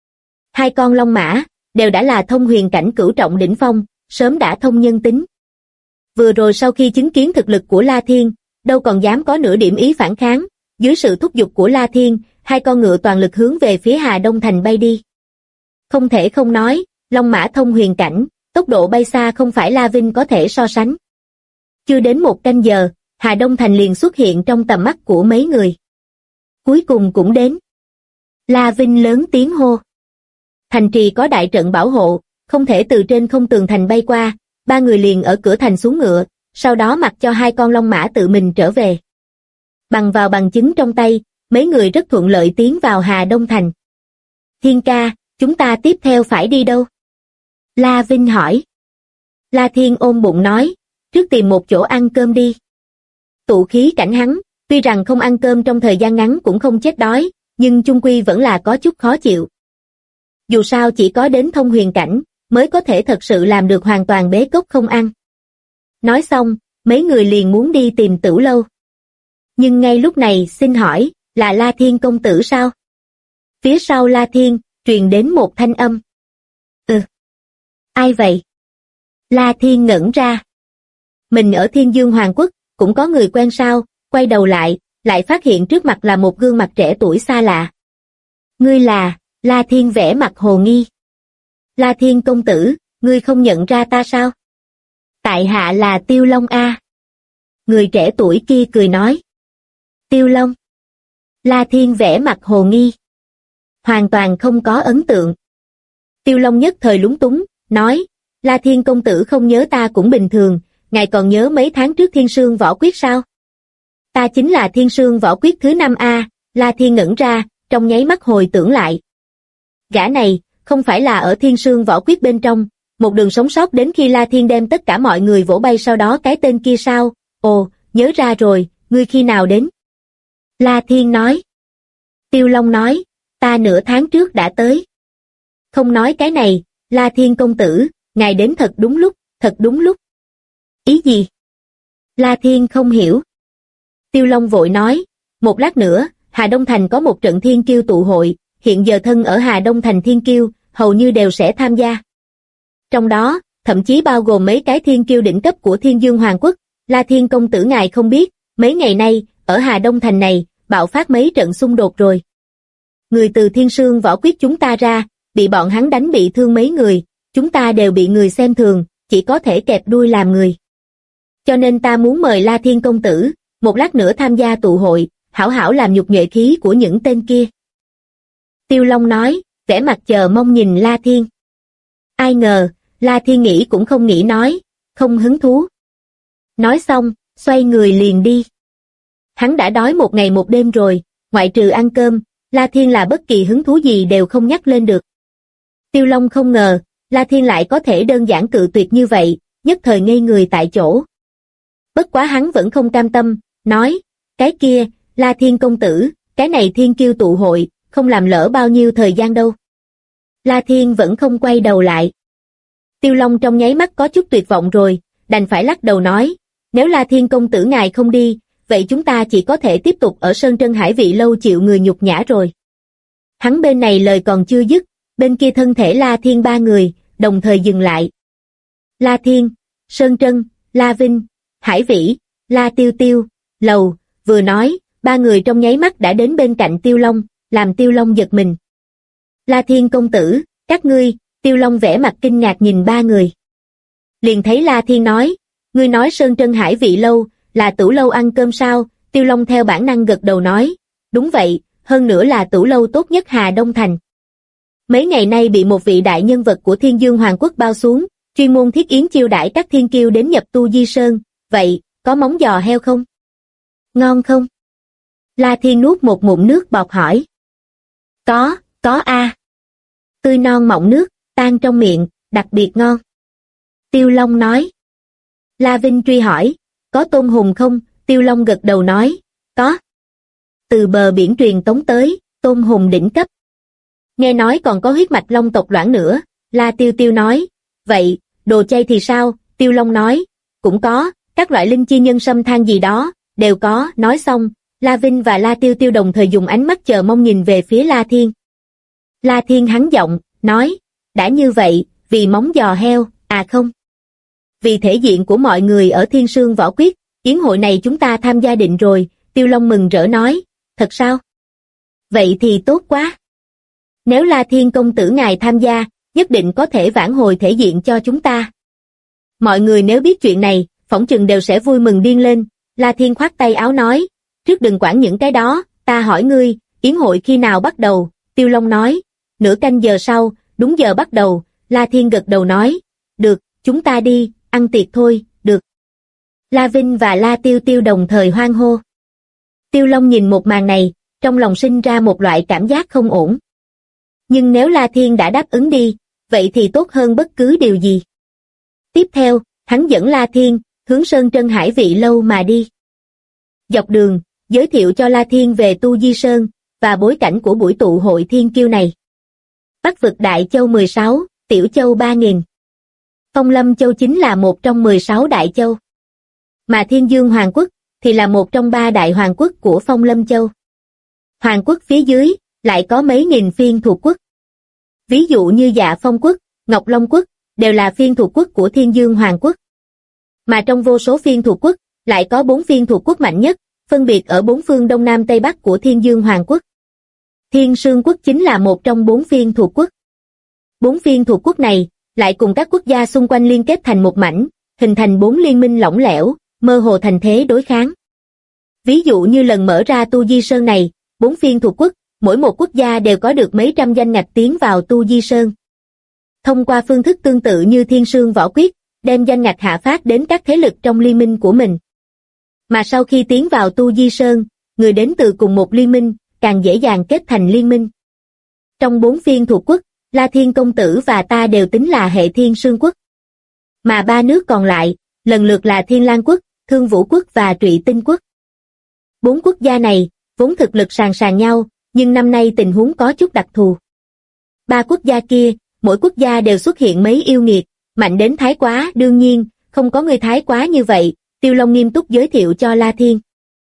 Hai con long mã, đều đã là thông huyền cảnh cửu trọng đỉnh phong, sớm đã thông nhân tính. Vừa rồi sau khi chứng kiến thực lực của La Thiên, đâu còn dám có nửa điểm ý phản kháng, dưới sự thúc giục của La Thiên, hai con ngựa toàn lực hướng về phía Hà Đông Thành bay đi. Không thể không nói, long mã thông huyền cảnh, tốc độ bay xa không phải La Vinh có thể so sánh. Chưa đến một canh giờ, Hà Đông Thành liền xuất hiện trong tầm mắt của mấy người. Cuối cùng cũng đến. La Vinh lớn tiếng hô. Thành trì có đại trận bảo hộ, không thể từ trên không tường thành bay qua, ba người liền ở cửa thành xuống ngựa, sau đó mặc cho hai con long mã tự mình trở về. Bằng vào bằng chứng trong tay, mấy người rất thuận lợi tiến vào Hà Đông Thành. Thiên ca, chúng ta tiếp theo phải đi đâu? La Vinh hỏi. La Thiên ôm bụng nói, trước tìm một chỗ ăn cơm đi. Tụ khí cảnh hắn, tuy rằng không ăn cơm trong thời gian ngắn cũng không chết đói, nhưng chung quy vẫn là có chút khó chịu. Dù sao chỉ có đến thông huyền cảnh, mới có thể thật sự làm được hoàn toàn bế cốc không ăn. Nói xong, mấy người liền muốn đi tìm Tửu Lâu. Nhưng ngay lúc này xin hỏi, là La Thiên công tử sao? Phía sau La Thiên, truyền đến một thanh âm. Ai vậy? La Thiên ngẩn ra. Mình ở Thiên Dương Hoàng Quốc, cũng có người quen sao? Quay đầu lại phát hiện trước mặt là một gương mặt trẻ tuổi xa lạ. Ngươi là? La Thiên vẽ mặt hồ nghi. La Thiên công tử, ngươi không nhận ra ta sao? Tại hạ là Tiêu Long a. Người trẻ tuổi kia cười nói. Tiêu Long. La Thiên vẽ mặt hồ nghi. Hoàn toàn không có ấn tượng. Tiêu Long nhất thời lúng túng, nói, La Thiên công tử không nhớ ta cũng bình thường, ngài còn nhớ mấy tháng trước Thiên Sương Võ Quyết sao? Ta chính là Thiên Sương Võ Quyết thứ 5A, La Thiên ngẩn ra, trong nháy mắt hồi tưởng lại. Gã này, không phải là ở Thiên Sương Võ Quyết bên trong, một đường sống sót đến khi La Thiên đem tất cả mọi người vỗ bay sau đó cái tên kia sao? Ồ, nhớ ra rồi, ngươi khi nào đến? La Thiên nói. Tiêu Long nói, ta nửa tháng trước đã tới. Không nói cái này, La Thiên công tử, ngài đến thật đúng lúc, thật đúng lúc. Ý gì? La Thiên không hiểu. Tiêu Long vội nói, một lát nữa, Hà Đông Thành có một trận thiên kiêu tụ hội, hiện giờ thân ở Hà Đông Thành thiên kiêu, hầu như đều sẽ tham gia. Trong đó, thậm chí bao gồm mấy cái thiên kiêu đỉnh cấp của Thiên Dương Hoàng Quốc, La Thiên công tử ngài không biết, mấy ngày nay, ở Hà Đông Thành này, bạo phát mấy trận xung đột rồi. Người từ Thiên Sương Võ Quyết chúng ta ra, bị bọn hắn đánh bị thương mấy người, chúng ta đều bị người xem thường, chỉ có thể kẹp đuôi làm người. Cho nên ta muốn mời La Thiên công tử, một lát nữa tham gia tụ hội, hảo hảo làm nhục nhuệ khí của những tên kia. Tiêu Long nói, vẻ mặt chờ mong nhìn La Thiên. Ai ngờ, La Thiên nghĩ cũng không nghĩ nói, không hứng thú. Nói xong, xoay người liền đi. Hắn đã đói một ngày một đêm rồi, ngoại trừ ăn cơm, La Thiên là bất kỳ hứng thú gì đều không nhắc lên được. Tiêu Long không ngờ, La Thiên lại có thể đơn giản cự tuyệt như vậy, nhất thời ngây người tại chỗ. Bất quá hắn vẫn không cam tâm, nói, cái kia, La Thiên công tử, cái này thiên kiêu tụ hội, không làm lỡ bao nhiêu thời gian đâu. La Thiên vẫn không quay đầu lại. Tiêu Long trong nháy mắt có chút tuyệt vọng rồi, đành phải lắc đầu nói, nếu La Thiên công tử ngài không đi, vậy chúng ta chỉ có thể tiếp tục ở Sơn Trân Hải Vị Lâu chịu người nhục nhã rồi. Hắn bên này lời còn chưa dứt, bên kia thân thể La Thiên ba người, đồng thời dừng lại. La Thiên, Sơn Trân, La Vinh, Hải Vĩ, La Tiêu Tiêu, Lầu, vừa nói, ba người trong nháy mắt đã đến bên cạnh Tiêu Long, làm Tiêu Long giật mình. La Thiên công tử, các ngươi, Tiêu Long vẻ mặt kinh ngạc nhìn ba người. Liền thấy La Thiên nói, ngươi nói Sơn Trân Hải Vị Lâu, là Tửu Lâu ăn cơm sao? Tiêu Long theo bản năng gật đầu nói, đúng vậy, hơn nữa là Tửu Lâu tốt nhất Hà Đông Thành. Mấy ngày nay bị một vị đại nhân vật của Thiên Dương Hoàng Quốc bao xuống, chuyên môn thiết yến chiêu đãi các thiên kiêu đến nhập tu Di Sơn, vậy, có móng giò heo không? Ngon không? La Thiên nuốt một ngụm nước bọt hỏi. Có a. Tươi non mọng nước, tan trong miệng, đặc biệt ngon. Tiêu Long nói. La Vinh truy hỏi, có tôm hùm không? Tiêu Long gật đầu nói, có. Từ bờ biển truyền tống tới, tôm hùm đỉnh cấp. Nghe nói còn có huyết mạch long tộc loãng nữa, La Tiêu Tiêu nói, vậy, đồ chay thì sao? Tiêu Long nói, cũng có, các loại linh chi nhân sâm than gì đó, đều có. Nói xong, La Vinh và La Tiêu Tiêu đồng thời dùng ánh mắt chờ mong nhìn về phía La Thiên. La Thiên hắn giọng, nói, đã như vậy, vì móng giò heo, à không. Vì thể diện của mọi người ở Thiên Sương Võ Quyết, yến hội này chúng ta tham gia định rồi. Tiêu Long mừng rỡ nói, thật sao? Vậy thì tốt quá. Nếu La Thiên công tử ngài tham gia, nhất định có thể vãn hồi thể diện cho chúng ta. Mọi người nếu biết chuyện này, phỏng chừng đều sẽ vui mừng điên lên. La Thiên khoát tay áo nói, trước đừng quản những cái đó, ta hỏi ngươi, yến hội khi nào bắt đầu? Tiêu Long nói, nửa canh giờ sau, đúng giờ bắt đầu. La Thiên gật đầu nói, được, chúng ta đi, ăn tiệc thôi, được. La Vinh và La Tiêu Tiêu đồng thời hoan hô. Tiêu Long nhìn một màn này, trong lòng sinh ra một loại cảm giác không ổn. Nhưng nếu La Thiên đã đáp ứng đi, vậy thì tốt hơn bất cứ điều gì. Tiếp theo, hắn dẫn La Thiên, hướng Sơn Trân Hải Vị Lâu mà đi. Dọc đường, giới thiệu cho La Thiên về Tu Di Sơn, và bối cảnh của buổi tụ hội thiên kiêu này. Bắc vực Đại Châu 16, Tiểu Châu 3000. Phong Lâm Châu chính là một trong 16 đại châu. Mà Thiên Dương Hoàng quốc thì là một trong 3 đại hoàng quốc của Phong Lâm Châu. Hoàng quốc phía dưới lại có mấy nghìn phiên thuộc quốc. Ví dụ như Dạ Phong quốc, Ngọc Long quốc đều là phiên thuộc quốc của Thiên Dương Hoàng quốc. Mà trong vô số phiên thuộc quốc lại có 4 phiên thuộc quốc mạnh nhất, phân biệt ở 4 phương Đông Nam Tây Bắc của Thiên Dương Hoàng quốc. Thiên Sương quốc chính là một trong 4 phiên thuộc quốc. 4 phiên thuộc quốc này lại cùng các quốc gia xung quanh liên kết thành một mảnh, hình thành 4 liên minh lỏng lẻo, mơ hồ thành thế đối kháng. Ví dụ như lần mở ra Tu Di Sơn này, 4 phiên thuộc quốc, mỗi một quốc gia đều có được mấy trăm danh ngạch tiến vào Tu Di Sơn. Thông qua phương thức tương tự như Thiên Sương Võ Quyết, đem danh ngạch hạ phát đến các thế lực trong liên minh của mình. Mà sau khi tiến vào Tu Di Sơn, người đến từ cùng một liên minh, càng dễ dàng kết thành liên minh. Trong 4 phiên thuộc quốc, La Thiên Công Tử và ta đều tính là hệ Thiên Sương quốc. Mà 3 nước còn lại, lần lượt là Thiên Lang quốc, Thương Vũ quốc và Trụy Tinh quốc. 4 quốc gia này, vốn thực lực sàn sàn nhau, nhưng năm nay tình huống có chút đặc thù. 3 quốc gia kia, mỗi quốc gia đều xuất hiện mấy yêu nghiệt, mạnh đến thái quá, đương nhiên, không có người thái quá như vậy, Tiêu Long nghiêm túc giới thiệu cho La Thiên.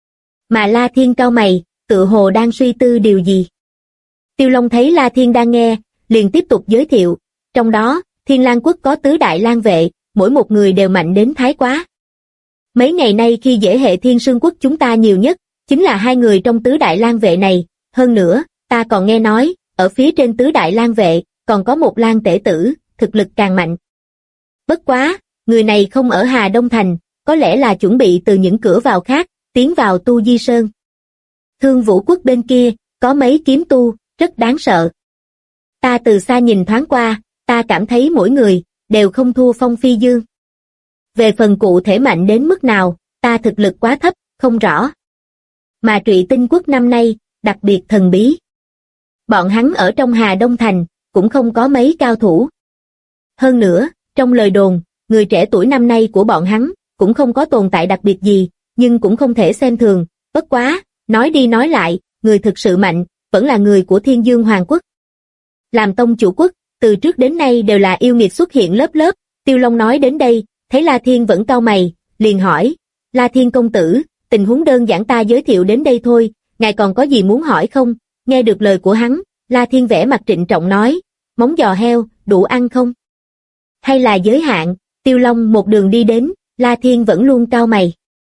Mà La Thiên cau mày, tự hồ đang suy tư điều gì. Tiêu Long thấy La Thiên đang nghe, liền tiếp tục giới thiệu, trong đó, Thiên Lang quốc có tứ đại lang vệ, mỗi một người đều mạnh đến thái quá. Mấy ngày nay khi dễ hệ Thiên Sương quốc chúng ta nhiều nhất, chính là 2 người trong tứ đại lang vệ này, hơn nữa, ta còn nghe nói, ở phía trên tứ đại lang vệ, còn có một lang tể tử, thực lực càng mạnh. Bất quá, người này không ở Hà Đông Thành, có lẽ là chuẩn bị từ những cửa vào khác, tiến vào Tu Di Sơn. Thương Vũ quốc bên kia, có mấy kiếm tu, rất đáng sợ. Ta từ xa nhìn thoáng qua, ta cảm thấy mỗi người, đều không thua Phong Phi Dương. Về phần cụ thể mạnh đến mức nào, ta thực lực quá thấp, không rõ. Mà Trụy Tinh quốc năm nay, đặc biệt thần bí. Bọn hắn ở trong Hà Đông Thành, cũng không có mấy cao thủ. Hơn nữa, trong lời đồn, người trẻ tuổi năm nay của bọn hắn, cũng không có tồn tại đặc biệt gì, nhưng cũng không thể xem thường, bất quá, nói đi nói lại, người thực sự mạnh, vẫn là người của Thiên Dương Hoàng quốc. Làm tông chủ quốc, từ trước đến nay đều là yêu nghiệt xuất hiện lớp lớp, Tiêu Long nói đến đây, thấy La Thiên vẫn cau mày, liền hỏi, La Thiên công tử, tình huống đơn giản ta giới thiệu đến đây thôi, ngài còn có gì muốn hỏi không? Nghe được lời của hắn, La Thiên vẻ mặt trịnh trọng nói, móng giò heo, đủ ăn không? Hay là giới hạn? Tiêu Long một đường đi đến, La Thiên vẫn luôn cau mày.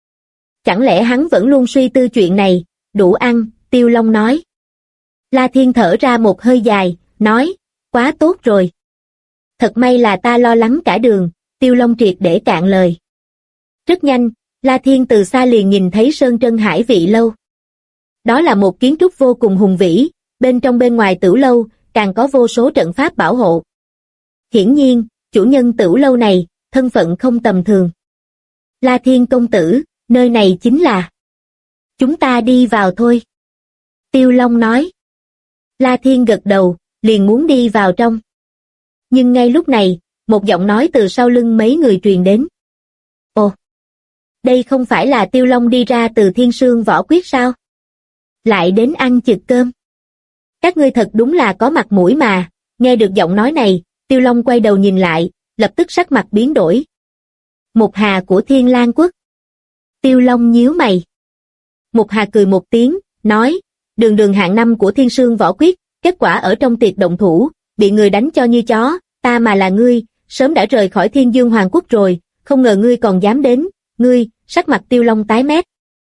Chẳng lẽ hắn vẫn luôn suy tư chuyện này, đủ ăn, Tiêu Long nói. La Thiên thở ra một hơi dài, nói, quá tốt rồi. Thật may là ta lo lắng cả đường, Tiêu Long triệt để cạn lời. Rất nhanh, La Thiên từ xa liền nhìn thấy Sơn Trân Hải Vị Lâu. Đó là một kiến trúc vô cùng hùng vĩ, bên trong bên ngoài tửu lâu, càng có vô số trận pháp bảo hộ. Hiển nhiên, chủ nhân tửu lâu này, thân phận không tầm thường. La Thiên công tử, nơi này chính là... Chúng ta đi vào thôi. Tiêu Long nói. La Thiên gật đầu, liền muốn đi vào trong. Nhưng ngay lúc này, một giọng nói từ sau lưng mấy người truyền đến. Ồ! Đây không phải là Tiêu Long đi ra từ Thiên Sương Võ Quyết sao? Lại đến ăn chực cơm. Các ngươi thật đúng là có mặt mũi mà, nghe được giọng nói này, Tiêu Long quay đầu nhìn lại, lập tức sắc mặt biến đổi. Một Hà của Thiên Lang quốc. Tiêu Long nhíu mày. Một Hà cười một tiếng, nói, đường hạng 5 của Thiên Sương Võ Quyết, kết quả ở trong tiệc động thủ, bị người đánh cho như chó, ta mà là ngươi, sớm đã rời khỏi Thiên Dương Hoàng quốc rồi, không ngờ ngươi còn dám đến, ngươi, sắc mặt Tiêu Long tái mét.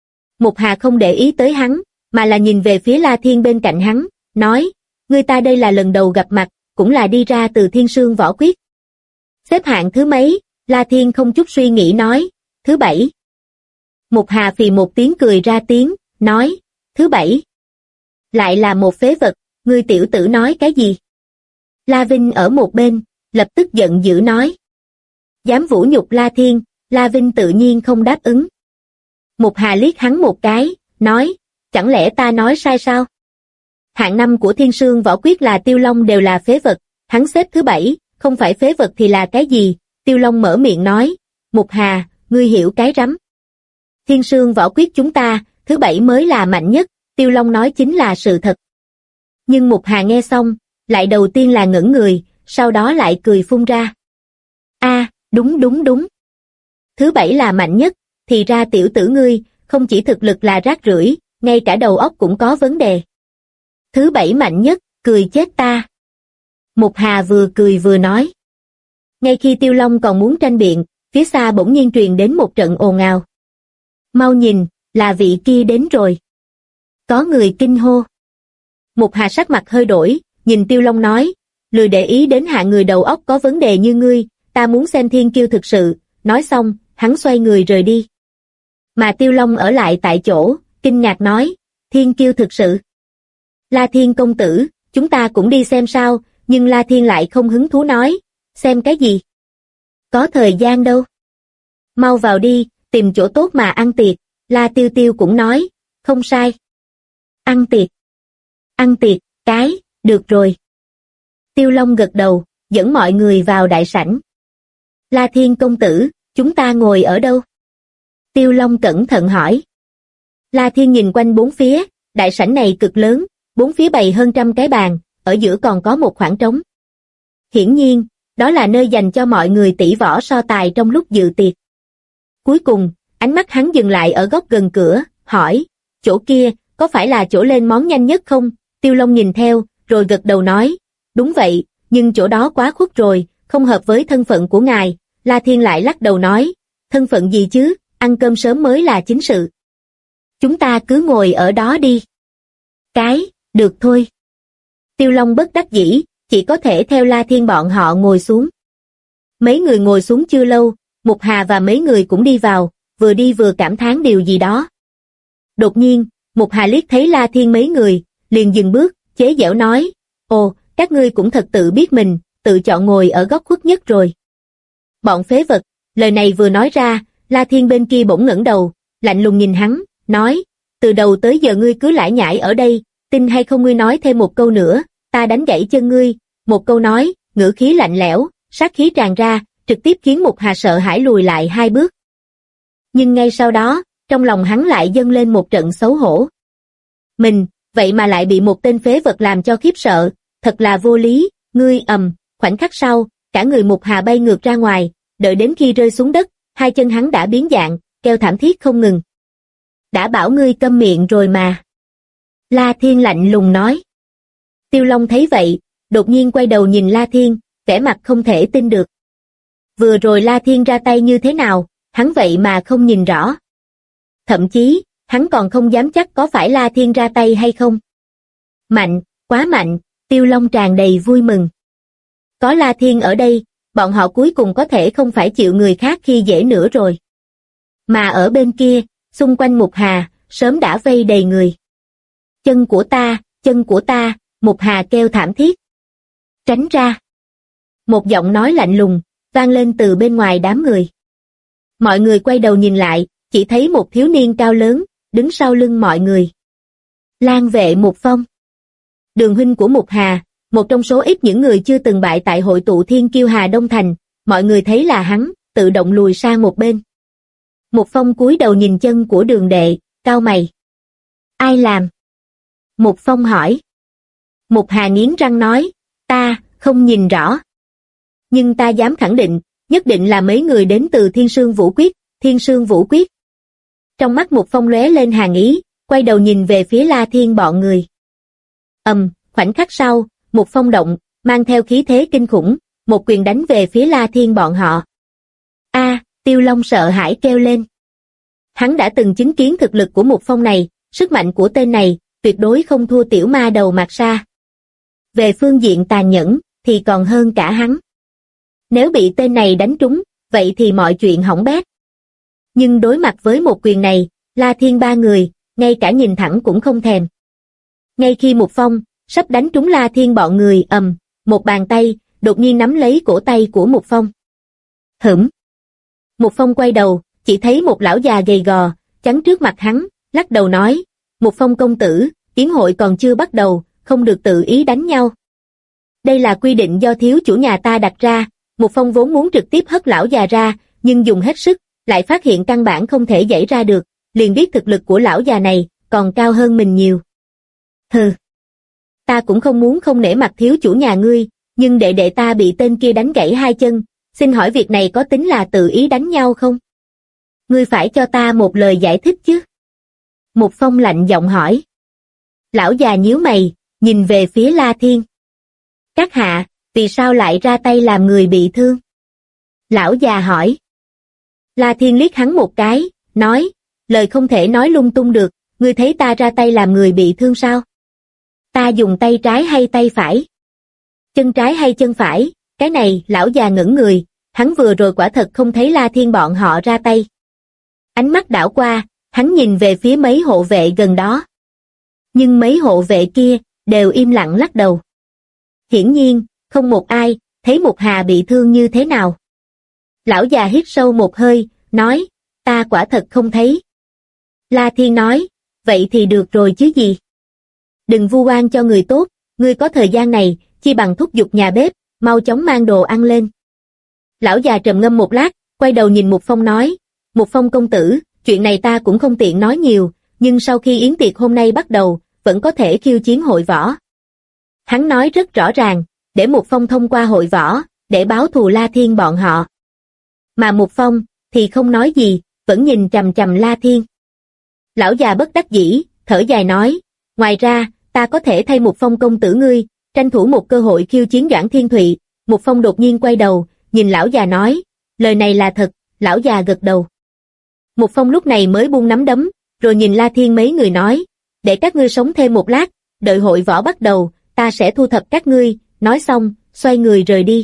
Một Hà không để ý tới hắn, mà là nhìn về phía La Thiên bên cạnh hắn, nói, ngươi ta đây là lần đầu gặp mặt, cũng là đi ra từ Thiên Sương Võ Quyết. Xếp hạng thứ mấy? La Thiên không chút suy nghĩ nói, thứ 7. Một Hà phì một tiếng cười ra tiếng, nói, thứ 7. Lại là một phế vật, ngươi tiểu tử nói cái gì? La Vinh ở một bên, lập tức giận dữ nói. Dám vũ nhục La Thiên, La Vinh tự nhiên không đáp ứng. Một Hà liếc hắn một cái, nói, chẳng lẽ ta nói sai sao? Hạng 5 của Thiên Sương Võ Quyết là Tiêu Long đều là phế vật, hắn xếp thứ 7, không phải phế vật thì là cái gì? Tiêu Long mở miệng nói, Một Hà, ngươi hiểu cái rắm. Thiên Sương Võ Quyết chúng ta, thứ 7 mới là mạnh nhất, Tiêu Long nói chính là sự thật. Nhưng Một Hà nghe xong, lại đầu tiên là ngẩn người, sau đó lại cười phun ra. Đúng. Thứ 7 là mạnh nhất, thì ra tiểu tử ngươi, không chỉ thực lực là rác rưởi, ngay cả đầu óc cũng có vấn đề. Thứ bảy mạnh nhất, cười chết ta. Mục Hà vừa cười vừa nói. Ngay khi Tiêu Long còn muốn tranh biện, phía xa bỗng nhiên truyền đến một trận ồn ào. Mau nhìn, là vị kia đến rồi. Có người kinh hô. Mục Hà sắc mặt hơi đổi, nhìn Tiêu Long nói, lười để ý đến hạ người đầu óc có vấn đề như ngươi, ta muốn xem thiên kiêu thực sự, nói xong, hắn xoay người rời đi. Mà Tiêu Long ở lại tại chỗ, kinh ngạc nói, thiên kiêu thực sự. La Thiên công tử, chúng ta cũng đi xem sao, nhưng La Thiên lại không hứng thú nói, xem cái gì? Có thời gian đâu. Mau vào đi, tìm chỗ tốt mà ăn tiệc, La Tiêu Tiêu cũng nói, không sai. Ăn tiệc. Ăn tiệc, được rồi. Tiêu Long gật đầu, dẫn mọi người vào đại sảnh. La Thiên công tử, chúng ta ngồi ở đâu? Tiêu Long cẩn thận hỏi. La Thiên nhìn quanh bốn phía, đại sảnh này cực lớn, bốn phía bày hơn 100 cái bàn, ở giữa còn có một khoảng trống. Hiển nhiên, đó là nơi dành cho mọi người tỷ võ so tài trong lúc dự tiệc. Cuối cùng, ánh mắt hắn dừng lại ở góc gần cửa, hỏi, chỗ kia, có phải là chỗ lên món nhanh nhất không? Tiêu Long nhìn theo, rồi gật đầu nói, đúng vậy, nhưng chỗ đó quá khuất rồi, không hợp với thân phận của ngài. La Thiên lại lắc đầu nói, thân phận gì chứ, ăn cơm sớm mới là chính sự. Chúng ta cứ ngồi ở đó đi. Được thôi. Tiêu Long bất đắc dĩ, chỉ có thể theo La Thiên bọn họ ngồi xuống. Mấy người ngồi xuống chưa lâu, Mục Hà và mấy người cũng đi vào, vừa đi vừa cảm thán điều gì đó. Đột nhiên, Mục Hà liếc thấy La Thiên mấy người, liền dừng bước, chế giễu nói, ồ, các ngươi cũng thật tự biết mình, tự chọn ngồi ở góc khuất nhất rồi. Bọn phế vật, lời này vừa nói ra, La Thiên bên kia bỗng ngẩng đầu, lạnh lùng nhìn hắn, nói, từ đầu tới giờ ngươi cứ lải nhải ở đây, tin hay không ngươi nói thêm một câu nữa, ta đánh gãy chân ngươi. Một câu nói, ngữ khí lạnh lẽo, sát khí tràn ra, trực tiếp khiến Mục Hà sợ hãi lùi lại 2 bước. Nhưng ngay sau đó, trong lòng hắn lại dâng lên một trận xấu hổ. Mình, vậy mà lại bị một tên phế vật làm cho khiếp sợ, thật là vô lý, ngươi khoảnh khắc sau, cả người Mục Hà bay ngược ra ngoài, đợi đến khi rơi xuống đất, 2 chân hắn đã biến dạng, kêu thảm thiết không ngừng. Đã bảo ngươi câm miệng rồi mà. La Thiên lạnh lùng nói. Tiêu Long thấy vậy, đột nhiên quay đầu nhìn La Thiên, vẻ mặt không thể tin được. Vừa rồi La Thiên ra tay như thế nào, hắn vậy mà không nhìn rõ. Thậm chí, hắn còn không dám chắc có phải La Thiên ra tay hay không. Mạnh, quá mạnh, Tiêu Long tràn đầy vui mừng. Có La Thiên ở đây, bọn họ cuối cùng có thể không phải chịu người khác khi dễ nữa rồi. Mà ở bên kia, xung quanh Mục Hà, sớm đã vây đầy người. Chân của ta, Mục Hà kêu thảm thiết. Tránh ra. Một giọng nói lạnh lùng, vang lên từ bên ngoài đám người. Mọi người quay đầu nhìn lại, chỉ thấy một thiếu niên cao lớn, đứng sau lưng mọi người. Lan vệ Mục Phong. Đường huynh của Mục Hà, một trong số ít những người chưa từng bại tại hội tụ thiên kiêu Hà Đông Thành, mọi người thấy là hắn, tự động lùi sang một bên. Mục Phong cúi đầu nhìn chân của Đường đệ, cau mày. Ai làm? Mục Phong hỏi. Mục Hà nghiến răng nói, ta, không nhìn rõ. Nhưng ta dám khẳng định, nhất định là mấy người đến từ Thiên Sương Vũ Quyết, Thiên Sương Vũ Quyết. Trong mắt Mục Phong lóe lên hàn ý, quay đầu nhìn về phía La Thiên bọn người. Khoảnh khắc sau, Mục Phong động, mang theo khí thế kinh khủng, một quyền đánh về phía La Thiên bọn họ. Tiêu Long sợ hãi kêu lên. Hắn đã từng chứng kiến thực lực của Mục Phong này, sức mạnh của tên này, tuyệt đối không thua tiểu ma đầu Mạc Sa. Về phương diện tàn nhẫn, thì còn hơn cả hắn. Nếu bị tên này đánh trúng, vậy thì mọi chuyện hỏng bét. Nhưng đối mặt với một quyền này, La Thiên ba người, ngay cả nhìn thẳng cũng không thèm. Ngay khi Mục Phong sắp đánh trúng La Thiên bọn người, một bàn tay đột nhiên nắm lấy cổ tay của Mục Phong. Mục Phong quay đầu, chỉ thấy một lão già gầy gò, chắn trước mặt hắn, lắc đầu nói, Mục Phong công tử, yến hội còn chưa bắt đầu, không được tự ý đánh nhau. Đây là quy định do thiếu chủ nhà ta đặt ra. Mục Phong vốn muốn trực tiếp hất lão già ra, nhưng dùng hết sức, lại phát hiện căn bản không thể giãy ra được, liền biết thực lực của lão già này, còn cao hơn mình nhiều. Hừ, ta cũng không muốn không nể mặt thiếu chủ nhà ngươi, nhưng đệ đệ ta bị tên kia đánh gãy 2 chân, xin hỏi việc này có tính là tự ý đánh nhau không? Ngươi phải cho ta một lời giải thích chứ? Mục Phong lạnh giọng hỏi. Lão già nhíu mày, nhìn về phía La Thiên. Các hạ, vì sao lại ra tay làm người bị thương? Lão già hỏi. La Thiên liếc hắn một cái, nói, lời không thể nói lung tung được, ngươi thấy ta ra tay làm người bị thương sao? Ta dùng tay trái hay tay phải? Chân trái hay chân phải? Cái này, lão già ngẩn người, hắn vừa rồi quả thật không thấy La Thiên bọn họ ra tay. Ánh mắt đảo qua, hắn nhìn về phía mấy hộ vệ gần đó. Nhưng mấy hộ vệ kia, đều im lặng lắc đầu. Hiển nhiên, không một ai, thấy Mục Hà bị thương như thế nào. Lão già hít sâu một hơi, nói, ta quả thật không thấy. La Thiên nói, vậy thì được rồi chứ gì. Đừng vu oan cho người tốt, ngươi có thời gian này, chi bằng thúc giục nhà bếp, mau chóng mang đồ ăn lên. Lão già trầm ngâm một lát, quay đầu nhìn Mục Phong nói, Mục Phong công tử, chuyện này ta cũng không tiện nói nhiều, nhưng sau khi yến tiệc hôm nay bắt đầu, vẫn có thể khiêu chiến hội võ. Hắn nói rất rõ ràng, để Mục Phong thông qua hội võ, để báo thù La Thiên bọn họ. Mà Mục Phong, thì không nói gì, vẫn nhìn chằm chằm La Thiên. Lão già bất đắc dĩ, thở dài nói, ngoài ra, ta có thể thay Mục Phong công tử ngươi, tranh thủ một cơ hội khiêu chiến Doãn Thiên Thụy. Mục Phong đột nhiên quay đầu, nhìn lão già nói, lời này là thật. Lão già gật đầu. Mục Phong lúc này mới buông nắm đấm, rồi nhìn La Thiên mấy người nói, để các ngươi sống thêm một lát, đợi hội võ bắt đầu, ta sẽ thu thập các ngươi. Nói xong, xoay người rời đi.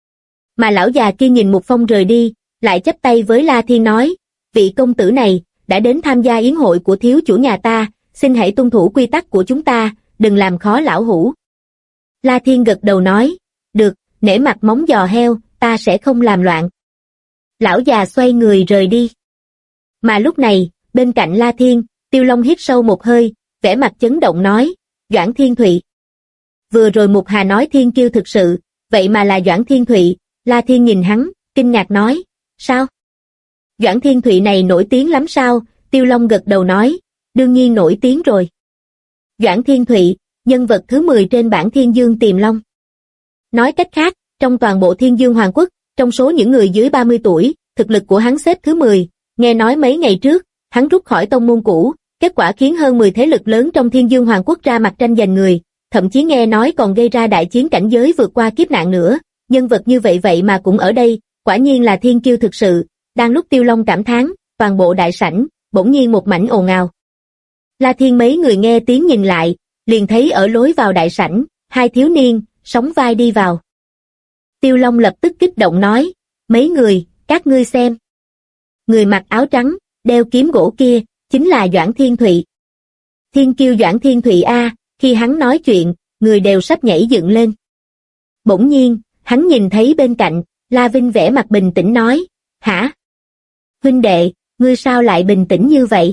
Mà lão già kia nhìn Mục Phong rời đi, lại chắp tay với La Thiên nói, vị công tử này, đã đến tham gia yến hội của thiếu chủ nhà ta, xin hãy tuân thủ quy tắc của chúng ta, đừng làm khó lão hủ. La Thiên gật đầu nói, được, nể mặt móng giò heo, ta sẽ không làm loạn. Lão già xoay người rời đi. Mà lúc này, bên cạnh La Thiên, Tiêu Long hít sâu một hơi, vẻ mặt chấn động nói, Doãn Thiên Thụy. Vừa rồi Mục Hà nói thiên kiêu thực sự, vậy mà là Doãn Thiên Thụy. La Thiên nhìn hắn, kinh ngạc nói, sao? Doãn Thiên Thụy này nổi tiếng lắm sao? Tiêu Long gật đầu nói, đương nhiên nổi tiếng rồi. Doãn Thiên Thụy, nhân vật thứ 10 trên bảng Thiên Dương Tiềm Long. Nói cách khác, trong toàn bộ Thiên Dương Hoàng Quốc, trong số những người dưới 30 tuổi, thực lực của hắn xếp thứ 10, nghe nói mấy ngày trước, hắn rút khỏi tông môn cũ, kết quả khiến hơn 10 thế lực lớn trong Thiên Dương Hoàng Quốc ra mặt tranh giành người, thậm chí nghe nói còn gây ra đại chiến cảnh giới vượt qua kiếp nạn nữa, nhân vật như vậy mà cũng ở đây, quả nhiên là thiên kiêu thực sự. Đang lúc Tiêu Long cảm thán, toàn bộ đại sảnh, bỗng nhiên một mảnh ồn ào. La Thiên mấy người nghe tiếng nhìn lại, liền thấy ở lối vào đại sảnh, hai thiếu niên, sóng vai đi vào. Tiêu Long lập tức kích động nói, mấy người, các ngươi xem. Người mặc áo trắng, đeo kiếm gỗ kia, chính là Doãn Thiên Thụy. Thiên kiêu Doãn Thiên Thụy A, khi hắn nói chuyện, người đều sắp nhảy dựng lên. Bỗng nhiên, hắn nhìn thấy bên cạnh, La Vinh vẻ mặt bình tĩnh nói, hả? Huynh đệ, ngươi sao lại bình tĩnh như vậy?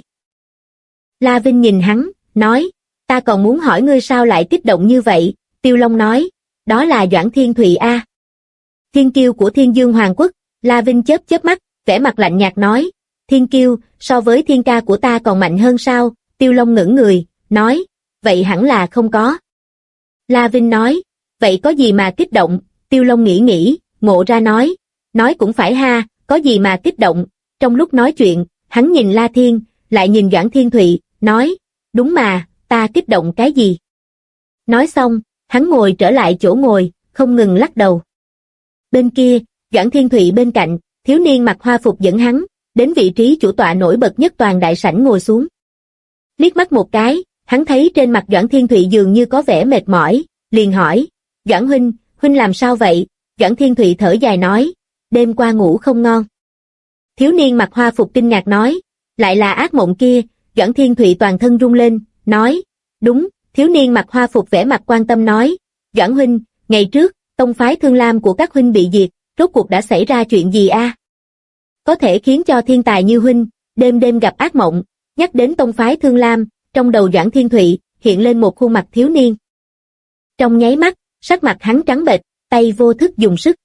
La Vinh nhìn hắn, nói, ta còn muốn hỏi ngươi sao lại kích động như vậy. Tiêu Long nói, đó là Doãn Thiên Thụy A. Thiên kiêu của Thiên Dương Hoàng Quốc. La Vinh chớp chớp mắt, vẻ mặt lạnh nhạt nói, thiên kiêu, so với thiên ca của ta còn mạnh hơn sao? Tiêu Long ngẩng người, nói, vậy hẳn là không có. La Vinh nói, vậy có gì mà kích động? Tiêu Long nghĩ, ngộ ra nói cũng phải ha, có gì mà kích động. Trong lúc nói chuyện, hắn nhìn La Thiên, lại nhìn Doãn Thiên Thụy, nói, đúng mà, ta kích động cái gì? Nói xong, hắn ngồi trở lại chỗ ngồi, không ngừng lắc đầu. Bên kia, Doãn Thiên Thụy bên cạnh, thiếu niên mặc hoa phục dẫn hắn, đến vị trí chủ tọa nổi bật nhất toàn đại sảnh ngồi xuống. Liếc mắt một cái, hắn thấy trên mặt Doãn Thiên Thụy dường như có vẻ mệt mỏi, liền hỏi, Doãn huynh, huynh làm sao vậy? Doãn Thiên Thụy thở dài nói, đêm qua ngủ không ngon. Thiếu niên mặc hoa phục kinh ngạc nói, lại là ác mộng kia. Doãn Thiên Thụy toàn thân rung lên, nói, đúng. Thiếu niên mặc hoa phục vẻ mặt quan tâm nói, Doãn huynh, ngày trước, tông phái Thương Lam của các huynh bị diệt, rốt cuộc đã xảy ra chuyện gì a? Có thể khiến cho thiên tài như huynh, đêm đêm gặp ác mộng. Nhắc đến tông phái Thương Lam, trong đầu Doãn Thiên Thụy, hiện lên một khuôn mặt thiếu niên. Trong nháy mắt, sắc mặt hắn trắng bệch, tay vô thức dùng sức.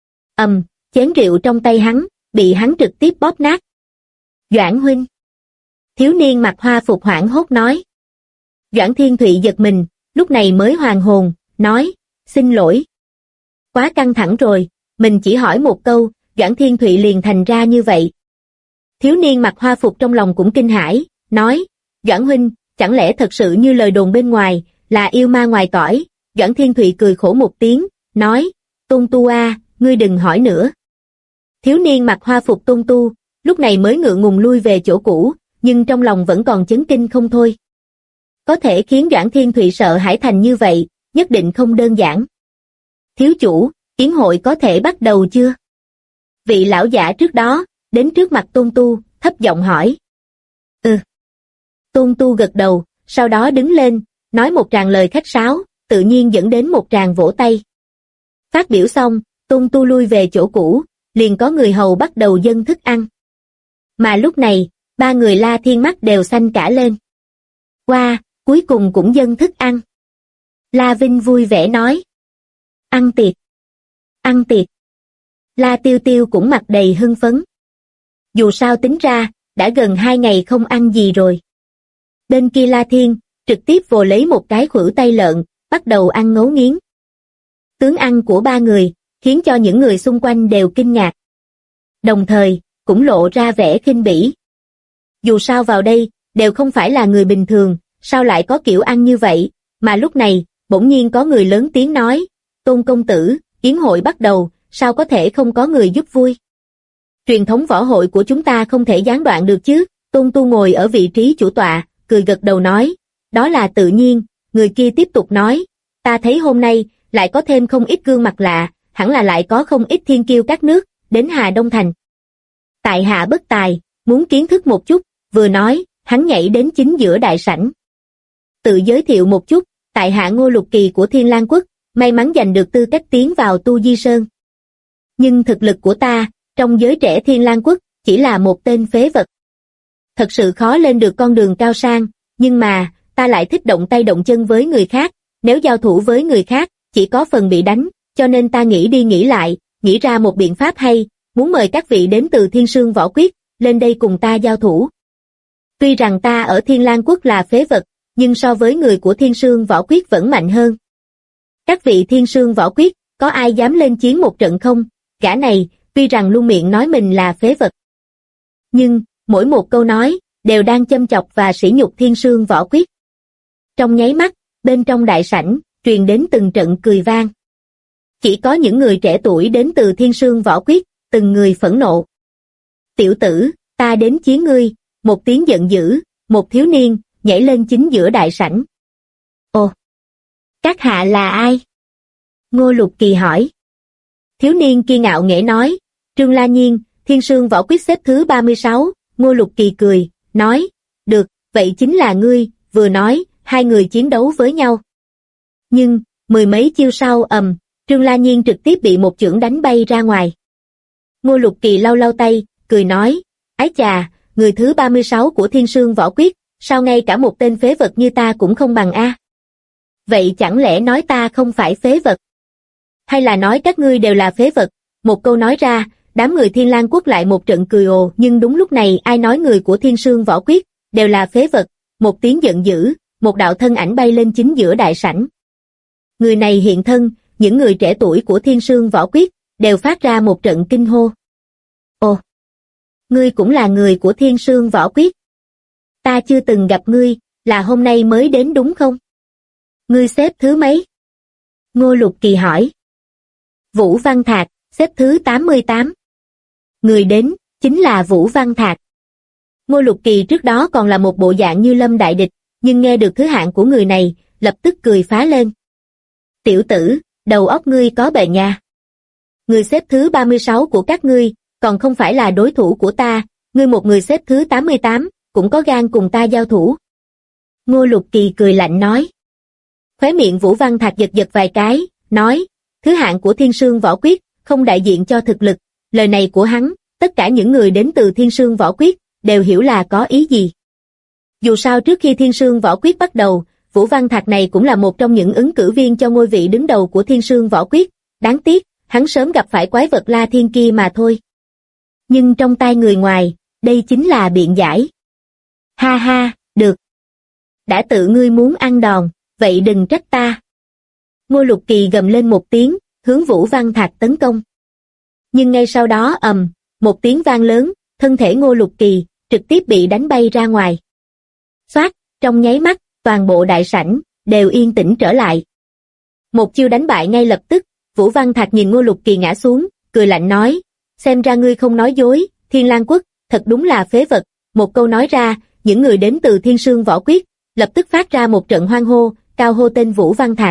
Chén rượu trong tay hắn, bị hắn trực tiếp bóp nát. Doãn huynh. Thiếu niên mặc hoa phục hoảng hốt nói. Doãn Thiên Thụy giật mình, lúc này mới hoàn hồn, nói, xin lỗi. Quá căng thẳng rồi, mình chỉ hỏi một câu, Doãn Thiên Thụy liền thành ra như vậy. Thiếu niên mặc hoa phục trong lòng cũng kinh hãi, nói, Doãn huynh, chẳng lẽ thật sự như lời đồn bên ngoài, là yêu ma ngoài cõi? Doãn Thiên Thụy cười khổ một tiếng, nói, Tôn Tu a, ngươi đừng hỏi nữa. Thiếu niên mặc hoa phục Tôn Tu, lúc này mới ngượng ngùng lui về chỗ cũ, nhưng trong lòng vẫn còn chấn kinh không thôi. Có thể khiến Doãn Thiên Thụy sợ hãi thành như vậy, nhất định không đơn giản. Thiếu chủ, yến hội có thể bắt đầu chưa? Vị lão giả trước đó, đến trước mặt Tôn Tu, thấp giọng hỏi. Tôn Tu gật đầu, sau đó đứng lên, nói một tràng lời khách sáo, tự nhiên dẫn đến một tràng vỗ tay. Phát biểu xong, Tôn Tu lui về chỗ cũ, liền có người hầu bắt đầu dâng thức ăn. Mà lúc này, ba người La Thiên mắt đều xanh cả lên. Wow, cuối cùng cũng dâng thức ăn. La Vinh vui vẻ nói. Ăn tiệc. Ăn tiệc. La Tiêu Tiêu cũng mặt đầy hưng phấn. Dù sao tính ra, đã gần 2 ngày không ăn gì rồi. Bên kia La Thiên, trực tiếp vồ lấy một cái khuỷu tay lợn, bắt đầu ăn ngấu nghiến. Tướng ăn của ba người, khiến cho những người xung quanh đều kinh ngạc. Đồng thời, cũng lộ ra vẻ khinh bỉ. Dù sao vào đây, đều không phải là người bình thường, sao lại có kiểu ăn như vậy, mà lúc này, bỗng nhiên có người lớn tiếng nói, Tôn công tử, yến hội bắt đầu, sao có thể không có người giúp vui? Truyền thống võ hội của chúng ta không thể gián đoạn được chứ? Tôn Tu ngồi ở vị trí chủ tọa, cười gật đầu nói, đó là tự nhiên. Người kia tiếp tục nói, ta thấy hôm nay, lại có thêm không ít gương mặt lạ, hẳn là lại có không ít thiên kiêu các nước, đến Hà Đông Thành. Tại hạ bất tài, muốn kiến thức một chút, vừa nói, hắn nhảy đến chính giữa đại sảnh. Tự giới thiệu một chút, tại hạ Ngô Lục Kỳ của Thiên Lang Quốc, may mắn giành được tư cách tiến vào Tu Di Sơn. Nhưng thực lực của ta, trong giới trẻ Thiên Lang Quốc, chỉ là một tên phế vật. Thật sự khó lên được con đường cao sang, nhưng mà, ta lại thích động tay động chân với người khác, nếu giao thủ với người khác, chỉ có phần bị đánh, cho nên ta nghĩ đi nghĩ lại, nghĩ ra một biện pháp hay, muốn mời các vị đến từ Thiên Sương Võ Quyết, lên đây cùng ta giao thủ. Tuy rằng ta ở Thiên Lang Quốc là phế vật, nhưng so với người của Thiên Sương Võ Quyết vẫn mạnh hơn. Các vị Thiên Sương Võ Quyết, có ai dám lên chiến một trận không? Gã này, tuy rằng luôn miệng nói mình là phế vật, nhưng, mỗi một câu nói, đều đang châm chọc và sỉ nhục Thiên Sương Võ Quyết. Trong nháy mắt, bên trong đại sảnh, truyền đến từng trận cười vang. Chỉ có những người trẻ tuổi đến từ Thiên Sương Võ Quyết, từng người phẫn nộ. Tiểu tử, ta đến chiến ngươi, một tiếng giận dữ, một thiếu niên, nhảy lên chính giữa đại sảnh. Ồ! Các hạ là ai? Ngô Lục Kỳ hỏi. Thiếu niên kia ngạo nghễ nói, Trương La Nhiên, Thiên Sương Võ Quyết xếp thứ 36, Ngô Lục Kỳ cười, nói, được, vậy chính là ngươi, vừa nói, hai người chiến đấu với nhau. Nhưng, mười mấy chiêu sau Trương La Nhiên trực tiếp bị một chưởng đánh bay ra ngoài. Ngô Lục Kỳ lau lau tay, cười nói, ái chà, người thứ 36 của Thiên Sương Võ Quyết, sao ngay cả một tên phế vật như ta cũng không bằng a? Vậy chẳng lẽ nói ta không phải phế vật? Hay là nói các ngươi đều là phế vật? Một câu nói ra, đám người Thiên Lang Quốc lại một trận cười ồ, nhưng đúng lúc này ai nói người của Thiên Sương Võ Quyết đều là phế vật? Một tiếng giận dữ, một đạo thân ảnh bay lên chính giữa đại sảnh. Người này hiện thân, những người trẻ tuổi của Thiên Sương Võ Quyết đều phát ra một trận kinh hô. Ồ, ngươi cũng là người của Thiên Sương Võ Quyết. Ta chưa từng gặp ngươi, là hôm nay mới đến đúng không? Ngươi xếp thứ mấy? Ngô Lục Kỳ hỏi. Vũ Văn Thạc, xếp thứ 88. Người đến, chính là Vũ Văn Thạc. Ngô Lục Kỳ trước đó còn là một bộ dạng như lâm đại địch, nhưng nghe được thứ hạng của người này, lập tức cười phá lên. Tiểu tử, đầu óc ngươi có bệnh nha. Người xếp thứ 36 của các ngươi, còn không phải là đối thủ của ta, ngươi một người xếp thứ 88, cũng có gan cùng ta giao thủ. Ngô Lục Kỳ cười lạnh nói. Khóe miệng Vũ Văn Thạc giật giật vài cái, nói, thứ hạng của Thiên Sương Võ Quyết, không đại diện cho thực lực, lời này của hắn, tất cả những người đến từ Thiên Sương Võ Quyết, đều hiểu là có ý gì. Dù sao trước khi Thiên Sương Võ Quyết bắt đầu, Vũ Văn Thạc này cũng là một trong những ứng cử viên cho ngôi vị đứng đầu của Thiên Sương Võ Quyết, đáng tiếc, hắn sớm gặp phải quái vật La Thiên kia mà thôi. Nhưng trong tai người ngoài, đây chính là biện giải. Ha ha, được. Đã tự ngươi muốn ăn đòn, vậy đừng trách ta. Ngô Lục Kỳ gầm lên một tiếng, hướng Vũ Văn Thạc tấn công. Nhưng ngay sau đó một tiếng vang lớn, thân thể Ngô Lục Kỳ trực tiếp bị đánh bay ra ngoài. Xoát, trong nháy mắt, toàn bộ đại sảnh đều yên tĩnh trở lại. Một chiêu đánh bại ngay lập tức, Vũ Văn Thạc nhìn Ngô Lục Kỳ ngã xuống, cười lạnh nói, xem ra ngươi không nói dối, Thiên Lang Quốc, thật đúng là phế vật. Một câu nói ra, những người đến từ Thiên Sương Võ Quyết, lập tức phát ra một trận hoan hô, cao hô tên Vũ Văn Thạc.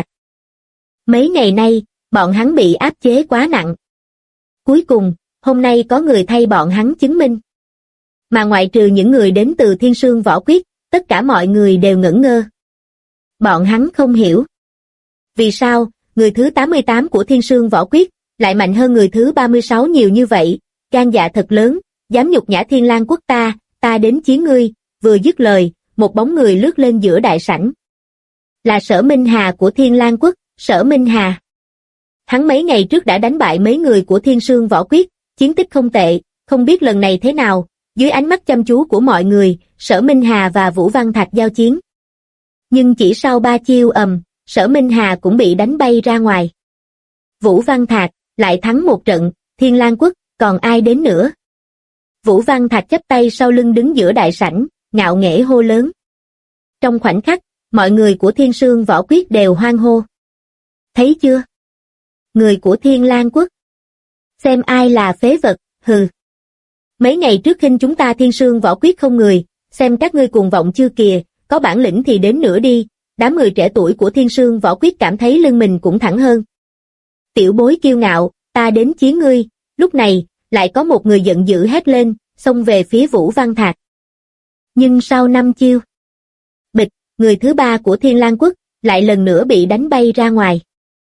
Mấy ngày nay, bọn hắn bị áp chế quá nặng. Cuối cùng, hôm nay có người thay bọn hắn chứng minh. Mà ngoại trừ những người đến từ Thiên Sương Võ Quyết, tất cả mọi người đều ngẩn ngơ. Bọn hắn không hiểu. Vì sao, người thứ 88 của Thiên Sương Võ Quyết, lại mạnh hơn người thứ 36 nhiều như vậy, gan dạ thật lớn, dám nhục nhã Thiên Lang Quốc ta đến chiến ngươi, vừa dứt lời, một bóng người lướt lên giữa đại sảnh. Là Sở Minh Hà của Thiên Lang Quốc, Sở Minh Hà. Hắn mấy ngày trước đã đánh bại mấy người của Thiên Sương Võ Quyết, chiến tích không tệ, không biết lần này thế nào, dưới ánh mắt chăm chú của mọi người, Sở Minh Hà và Vũ Văn Thạc giao chiến. Nhưng chỉ sau 3 chiêu Sở Minh Hà cũng bị đánh bay ra ngoài. Vũ Văn Thạc lại thắng một trận, Thiên Lang Quốc, còn ai đến nữa? Vũ Văn Thạc chắp tay sau lưng đứng giữa đại sảnh, ngạo nghễ hô lớn. Trong khoảnh khắc, mọi người của Thiên Sương Võ Quyết đều hoan hô. Thấy chưa? Người của Thiên Lang Quốc. Xem ai là phế vật, hừ. Mấy ngày trước khinh chúng ta Thiên Sương Võ Quyết không người, xem các ngươi cuồng vọng chưa kìa, có bản lĩnh thì đến nữa đi. Đám người trẻ tuổi của Thiên Sương Võ Quyết cảm thấy lưng mình cũng thẳng hơn. Tiểu bối kiêu ngạo, ta đến chiến ngươi. Lúc này, lại có một người giận dữ hét lên, xông về phía Vũ Văn Thạc. Nhưng sau 5 chiêu, bịch, người thứ 3 của Thiên Lang Quốc lại lần nữa bị đánh bay ra ngoài.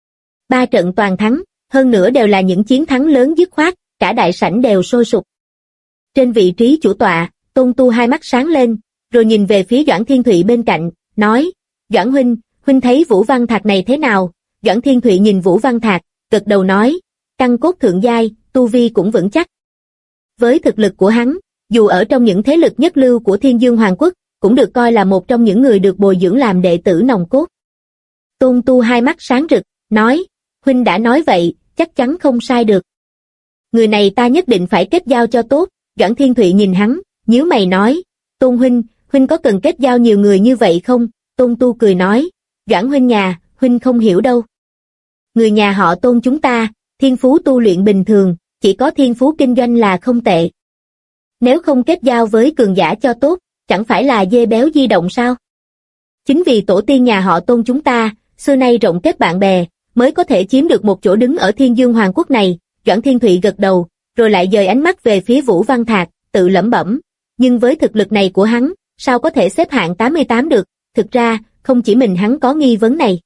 3 trận toàn thắng, hơn nữa đều là những chiến thắng lớn dứt khoát, cả đại sảnh đều sôi sục. Trên vị trí chủ tọa, Tôn Tu hai mắt sáng lên, rồi nhìn về phía Doãn Thiên Thụy bên cạnh, nói, Doãn huynh thấy Vũ Văn Thạc này thế nào? Doãn Thiên Thụy nhìn Vũ Văn Thạc, gật đầu nói, căn cốt thượng giai, tu vi cũng vững chắc. Với thực lực của hắn, dù ở trong những thế lực nhất lưu của Thiên Dương Hoàng Quốc, cũng được coi là một trong những người được bồi dưỡng làm đệ tử nòng cốt. Tôn Tu hai mắt sáng rực, nói, huynh đã nói vậy, chắc chắn không sai được. Người này ta nhất định phải kết giao cho tốt. Doãn Thiên Thụy nhìn hắn, nhíu mày nói, Tôn huynh có cần kết giao nhiều người như vậy không? Tôn Tu cười nói, Doãn huynh không hiểu đâu. Người nhà họ Tôn chúng ta, thiên phú tu luyện bình thường, chỉ có thiên phú kinh doanh là không tệ. Nếu không kết giao với cường giả cho tốt, chẳng phải là dê béo di động sao? Chính vì tổ tiên nhà họ Tôn chúng ta, xưa nay rộng kết bạn bè, mới có thể chiếm được một chỗ đứng ở Thiên Dương Hoàng Quốc này. Doãn Thiên Thụy gật đầu, rồi lại dời ánh mắt về phía Vũ Văn Thạc, tự lẩm bẩm. Nhưng với thực lực này của hắn, sao có thể xếp hạng 88 được? Thực ra, không chỉ mình hắn có nghi vấn này.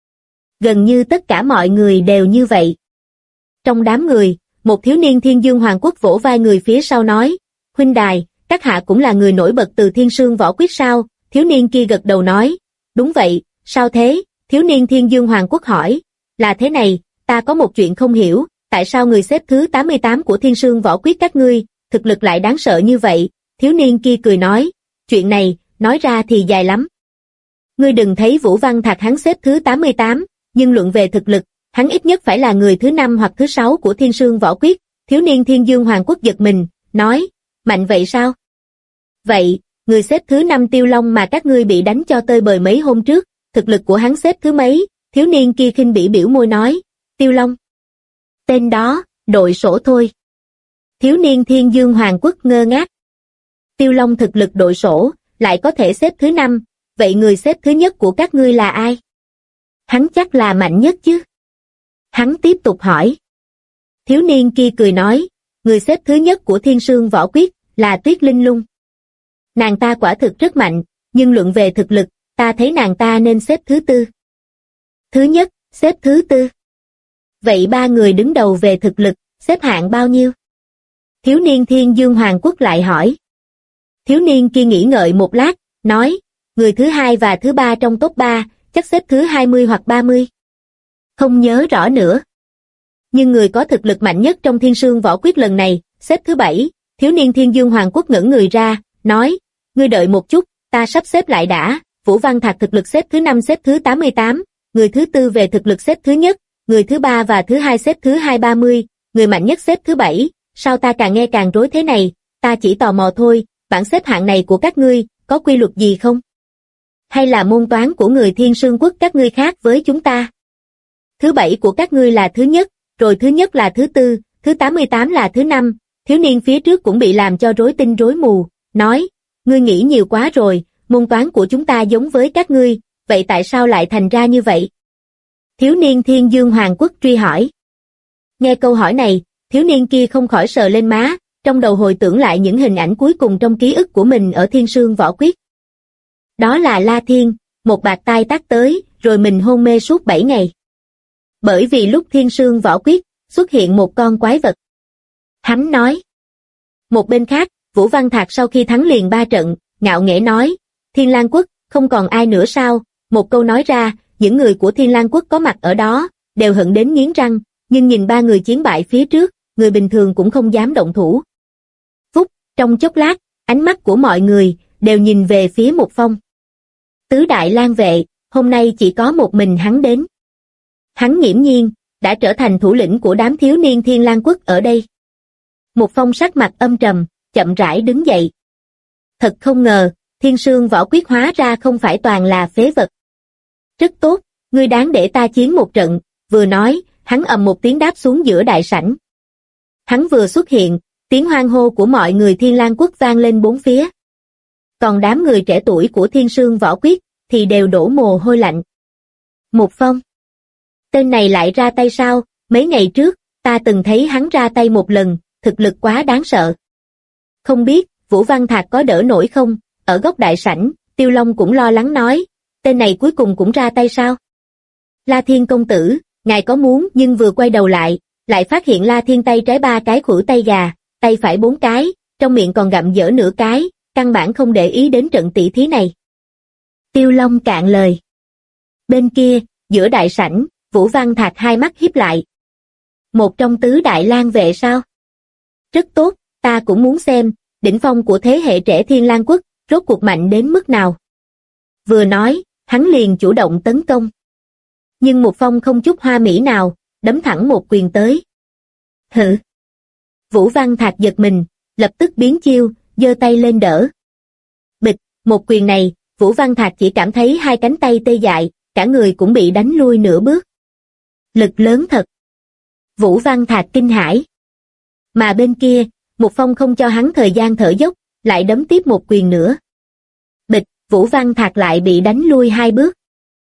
Gần như tất cả mọi người đều như vậy. Trong đám người, một thiếu niên Thiên Dương Hoàng Quốc vỗ vai người phía sau nói, huynh đài, các hạ cũng là người nổi bật từ Thiên Sương Võ Quyết sao? Thiếu niên kia gật đầu nói, đúng vậy, sao thế? Thiếu niên Thiên Dương Hoàng Quốc hỏi, là thế này, ta có một chuyện không hiểu, tại sao người xếp thứ 88 của Thiên Sương Võ Quyết các ngươi, thực lực lại đáng sợ như vậy? Thiếu niên kia cười nói, chuyện này, nói ra thì dài lắm. Ngươi đừng thấy Vũ Văn Thạc hắn xếp thứ 88, nhưng luận về thực lực, hắn ít nhất phải là người thứ 5 hoặc thứ 6 của Thiên Sương Võ Quyết. Thiếu niên Thiên Dương Hoàng Quốc giật mình, nói, mạnh vậy sao? Vậy, người xếp thứ 5 Tiêu Long mà các ngươi bị đánh cho tơi bời mấy hôm trước, thực lực của hắn xếp thứ mấy? Thiếu niên kia khinh bỉ biểu môi nói, Tiêu Long. Tên đó, đội sổ thôi. Thiếu niên Thiên Dương Hoàng Quốc ngơ ngác. Tiêu Long thực lực đội sổ, lại có thể xếp thứ 5, vậy người xếp thứ nhất của các ngươi là ai? Hắn chắc là mạnh nhất chứ? Hắn tiếp tục hỏi. Thiếu niên kia cười nói, người xếp thứ nhất của Thiên Sương Võ Quyết là Tuyết Linh Lung. Nàng ta quả thực rất mạnh, nhưng luận về thực lực, ta thấy nàng ta nên xếp thứ 4. Thứ nhất, xếp thứ 4. Vậy 3 người đứng đầu về thực lực, xếp hạng bao nhiêu? Thiếu niên Thiên Dương Hoàng Quốc lại hỏi. Thiếu niên kia nghĩ ngợi một lát, nói, người thứ 2 và thứ 3 trong top 3, chắc xếp thứ 20 hoặc 30. Không nhớ rõ nữa. Nhưng người có thực lực mạnh nhất trong Thiên Sương Võ Quyết lần này, xếp thứ 7, thiếu niên Thiên Dương Hoàng Quốc ngẩn người ra, nói, ngươi đợi một chút, ta sắp xếp lại đã. Vũ Văn Thạc thực lực xếp thứ 5 xếp thứ 88, người thứ 4 về thực lực xếp thứ nhất, người thứ 3 và thứ 2 xếp thứ 230, người mạnh nhất xếp thứ 7, sao ta càng nghe càng rối thế này? ta chỉ tò mò thôi, bảng xếp hạng này của các ngươi, có quy luật gì không? Hay là môn toán của người Thiên Sương Quốc các ngươi khác với chúng ta? Thứ 7 của các ngươi là thứ nhất, rồi thứ nhất là thứ tư, thứ 88 là thứ năm. Thiếu niên phía trước cũng bị làm cho rối tinh rối mù, nói, ngươi nghĩ nhiều quá rồi, môn toán của chúng ta giống với các ngươi, vậy tại sao lại thành ra như vậy? Thiếu niên Thiên Dương Hoàng Quốc truy hỏi. Nghe câu hỏi này, thiếu niên kia không khỏi sờ lên má, trong đầu hồi tưởng lại những hình ảnh cuối cùng trong ký ức của mình ở Thiên Sương Võ Quyết. Đó là La Thiên, một bạt tai tát tới, rồi mình hôn mê suốt 7 ngày. Bởi vì lúc Thiên Sương Võ Quyết, xuất hiện một con quái vật. Hắn nói. Một bên khác, Vũ Văn Thạc sau khi thắng liền 3 trận, ngạo nghễ nói, Thiên Lang Quốc, không còn ai nữa sao? Một câu nói ra, những người của Thiên Lang Quốc có mặt ở đó, đều hận đến nghiến răng, nhưng nhìn 3 người chiến bại phía trước, người bình thường cũng không dám động thủ. Phút, trong chốc lát, ánh mắt của mọi người, đều nhìn về phía Mục Phong. Tứ đại lang vệ, hôm nay chỉ có một mình hắn đến. Hắn nghiễm nhiên, đã trở thành thủ lĩnh của đám thiếu niên Thiên Lang Quốc ở đây. Mục Phong sắc mặt âm trầm, chậm rãi đứng dậy. Thật không ngờ, Thiên Sương Võ Quyết hóa ra không phải toàn là phế vật. Rất tốt, ngươi đáng để ta chiến một trận, vừa nói, hắn ầm một tiếng đáp xuống giữa đại sảnh. Hắn vừa xuất hiện, tiếng hoan hô của mọi người Thiên Lang Quốc vang lên bốn phía. Còn đám người trẻ tuổi của Thiên Sương Võ Quyết, thì đều đổ mồ hôi lạnh. Mục Phong. Tên này lại ra tay sao? Mấy ngày trước, ta từng thấy hắn ra tay một lần, thực lực quá đáng sợ. Không biết, Vũ Văn Thạc có đỡ nổi không? Ở góc đại sảnh, Tiêu Long cũng lo lắng nói, tên này cuối cùng cũng ra tay sao? La Thiên công tử, ngài có muốn, nhưng vừa quay đầu lại phát hiện La Thiên tay trái 3 cái khuỷu tay gà, tay phải 4 cái, trong miệng còn gặm dở nửa cái, căn bản không để ý đến trận tỷ thí này. Tiêu Long cạn lời. Bên kia, giữa đại sảnh, Vũ Văn Thạc hai mắt híp lại. Một trong tứ đại lang vệ sao? Rất tốt, ta cũng muốn xem, đỉnh phong của thế hệ trẻ Thiên Lang Quốc, rốt cuộc mạnh đến mức nào. Vừa nói, hắn liền chủ động tấn công. Nhưng Mục Phong không chút hoa mỹ nào, đấm thẳng một quyền tới. Hự! Vũ Văn Thạc giật mình, lập tức biến chiêu, giơ tay lên đỡ. Bịch, một quyền này, Vũ Văn Thạc chỉ cảm thấy hai cánh tay tê dại, cả người cũng bị đánh lui nửa bước. Lực lớn thật. Vũ Văn Thạc kinh hãi. Mà bên kia, Mục Phong không cho hắn thời gian thở dốc, lại đấm tiếp một quyền nữa. Bịch, Vũ Văn Thạc lại bị đánh lui 2 bước.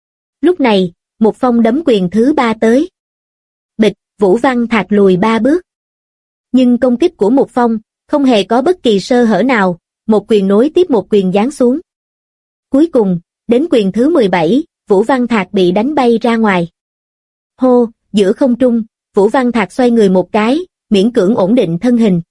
Lúc này, Mục Phong đấm quyền thứ 3 tới. Bịch, Vũ Văn Thạc lùi 3 bước. Nhưng công kích của Mục Phong không hề có bất kỳ sơ hở nào, một quyền nối tiếp một quyền giáng xuống. Cuối cùng, đến quyền thứ 17, Vũ Văn Thạc bị đánh bay ra ngoài. Hô, giữa không trung, Vũ Văn Thạc xoay người một cái, miễn cưỡng ổn định thân hình.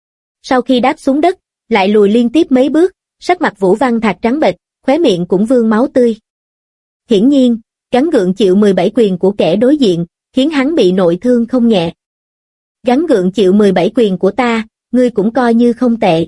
Sau khi đáp xuống đất, lại lùi liên tiếp mấy bước, sắc mặt Vũ Văn Thạc trắng bệch, khóe miệng cũng vương máu tươi. Hiển nhiên, gắng gượng chịu 17 quyền của kẻ đối diện, khiến hắn bị nội thương không nhẹ. Gắng gượng chịu 17 quyền của ta, ngươi cũng coi như không tệ.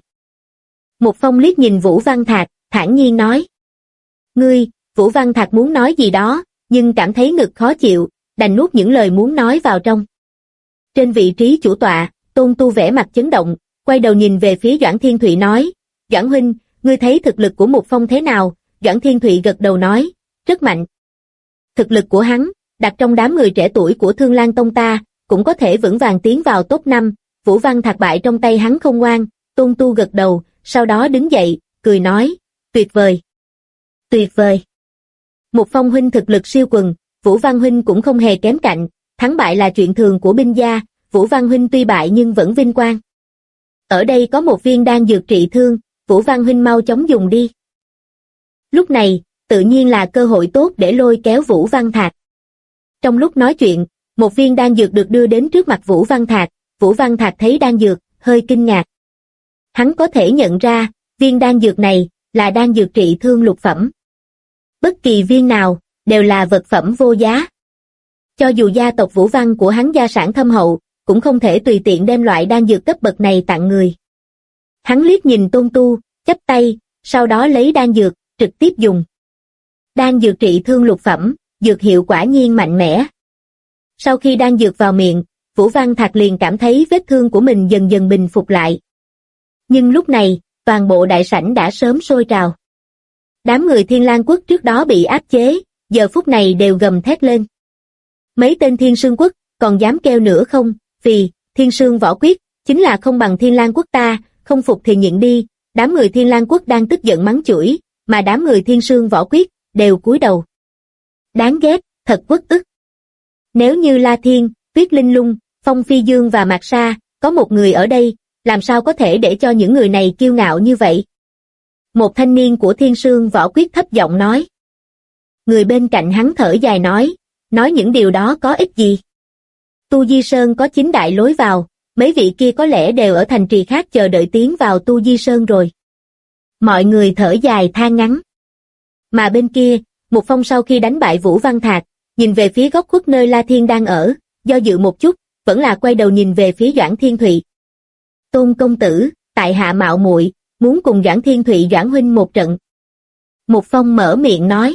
Mục Phong liếc nhìn Vũ Văn Thạc, thản nhiên nói. Ngươi, Vũ Văn Thạc muốn nói gì đó, nhưng cảm thấy ngực khó chịu, đành nuốt những lời muốn nói vào trong. Trên vị trí chủ tọa, Tôn Tu vẻ mặt chấn động, quay đầu nhìn về phía Doãn Thiên Thụy nói, Doãn huynh, ngươi thấy thực lực của Mục Phong thế nào? Doãn Thiên Thụy gật đầu nói, rất mạnh. Thực lực của hắn, đặt trong đám người trẻ tuổi của Thương Lan Tông ta, cũng có thể vững vàng tiến vào top 5, Vũ Văn Thạc bại trong tay hắn không ngoan, Tôn Tu gật đầu, sau đó đứng dậy, cười nói, tuyệt vời. Tuyệt vời. Mục Phong huynh thực lực siêu quần, Vũ Văn huynh cũng không hề kém cạnh, thắng bại là chuyện thường của binh gia, Vũ Văn huynh tuy bại nhưng vẫn vinh quang. Ở đây có một viên đan dược trị thương, Vũ Văn huynh mau chóng dùng đi. Lúc này, tự nhiên là cơ hội tốt để lôi kéo Vũ Văn Thạc. Trong lúc nói chuyện, một viên đan dược được đưa đến trước mặt Vũ Văn Thạc, Vũ Văn Thạc thấy đan dược, hơi kinh ngạc. Hắn có thể nhận ra, viên đan dược này, là đan dược trị thương lục phẩm. Bất kỳ viên nào, đều là vật phẩm vô giá. Cho dù gia tộc Vũ Văn của hắn gia sản thâm hậu, cũng không thể tùy tiện đem loại đan dược cấp bậc này tặng người. Hắn liếc nhìn Tôn Tu, chắp tay, sau đó lấy đan dược, trực tiếp dùng. Đan dược trị thương lục phẩm, dược hiệu quả nhiên mạnh mẽ. Sau khi đan dược vào miệng, Vũ Văn Thạc liền cảm thấy vết thương của mình dần dần bình phục lại. Nhưng lúc này, toàn bộ đại sảnh đã sớm sôi trào. Đám người Thiên Lang quốc trước đó bị áp chế, giờ phút này đều gầm thét lên. Mấy tên Thiên Sương quốc, còn dám kêu nữa không, vì, Thiên Sương võ quyết, chính là không bằng Thiên Lang quốc ta, không phục thì nhịn đi. Đám người Thiên Lang quốc đang tức giận mắng chửi, mà đám người Thiên Sương võ quyết, đều cúi đầu. Đáng ghét, thật uất ức. Nếu như La Thiên, Tuyết Linh Lung, Phong Phi Dương và Mạc Sa, có một người ở đây, làm sao có thể để cho những người này kiêu ngạo như vậy? Một thanh niên của Thiên Sương võ quyết thấp giọng nói. Người bên cạnh hắn thở dài nói những điều đó có ích gì? Tu Di Sơn có 9 đại lối vào, mấy vị kia có lẽ đều ở thành trì khác chờ đợi tiến vào Tu Di Sơn rồi. Mọi người thở dài than ngắn. Mà bên kia, Mục Phong sau khi đánh bại Vũ Văn Thạc, nhìn về phía góc khuất nơi La Thiên đang ở, do dự một chút, vẫn là quay đầu nhìn về phía Doãn Thiên Thụy. Tôn công tử, tại hạ mạo muội, muốn cùng Doãn Thiên Thụy Doãn huynh một trận. Mục Phong mở miệng nói.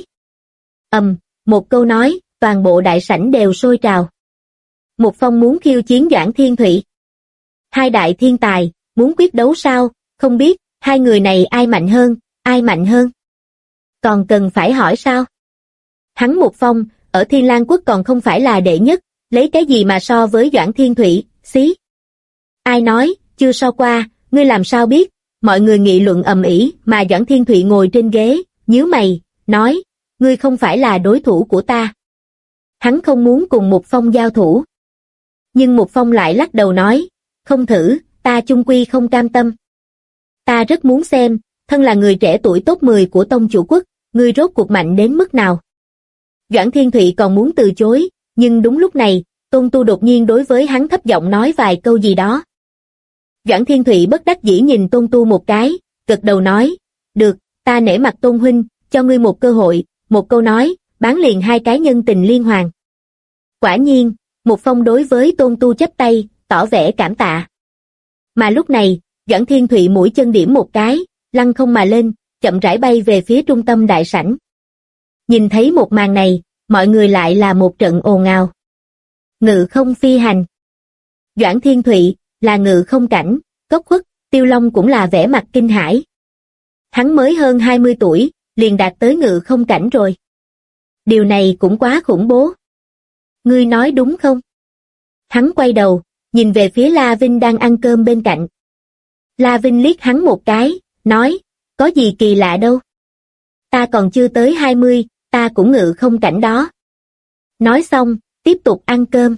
Một câu nói, toàn bộ đại sảnh đều sôi trào. Mục Phong muốn khiêu chiến Doãn Thiên Thụy. Hai đại thiên tài, muốn quyết đấu sao, không biết, hai người này ai mạnh hơn? Còn cần phải hỏi sao? Hắn Mục Phong, ở Thiên Lang quốc còn không phải là đệ nhất, lấy cái gì mà so với Doãn Thiên Thụy, xí. Ai nói, chưa so qua, ngươi làm sao biết? Mọi người nghị luận ầm ĩ, mà Doãn Thiên Thụy ngồi trên ghế, nhíu mày, nói, ngươi không phải là đối thủ của ta. Hắn không muốn cùng Mục Phong giao thủ. Nhưng Mục Phong lại lắc đầu nói, không thử, ta chung quy không cam tâm. Ta rất muốn xem, thân là người trẻ tuổi top 10 của Tông Chủ Quốc, ngươi rốt cuộc mạnh đến mức nào. Doãn Thiên Thụy còn muốn từ chối, nhưng đúng lúc này, Tôn Tu đột nhiên đối với hắn thấp giọng nói vài câu gì đó. Doãn Thiên Thụy bất đắc dĩ nhìn Tôn Tu một cái, gật đầu nói, được, ta nể mặt Tôn huynh, cho ngươi một cơ hội, một câu nói, bán liền hai cái nhân tình liên hoàn. Quả nhiên, Mục Phong đối với Tôn Tu chắp tay, tỏ vẻ cảm tạ. Mà lúc này, Doãn Thiên Thụy mũi chân điểm một cái, lăng không mà lên, chậm rãi bay về phía trung tâm đại sảnh. Nhìn thấy một màn này, mọi người lại là một trận ồn ào. Ngự không phi hành. Doãn Thiên Thụy là ngự không cảnh, Cốc Khuất, Tiêu Long cũng là vẻ mặt kinh hãi. Hắn mới hơn 20 tuổi, liền đạt tới ngự không cảnh rồi. Điều này cũng quá khủng bố. Ngươi nói đúng không? Hắn quay đầu, nhìn về phía La Vinh đang ăn cơm bên cạnh. La Vinh liếc hắn một cái, nói, có gì kỳ lạ đâu. Ta còn chưa tới 20, ta cũng ngự không cảnh đó. Nói xong, tiếp tục ăn cơm.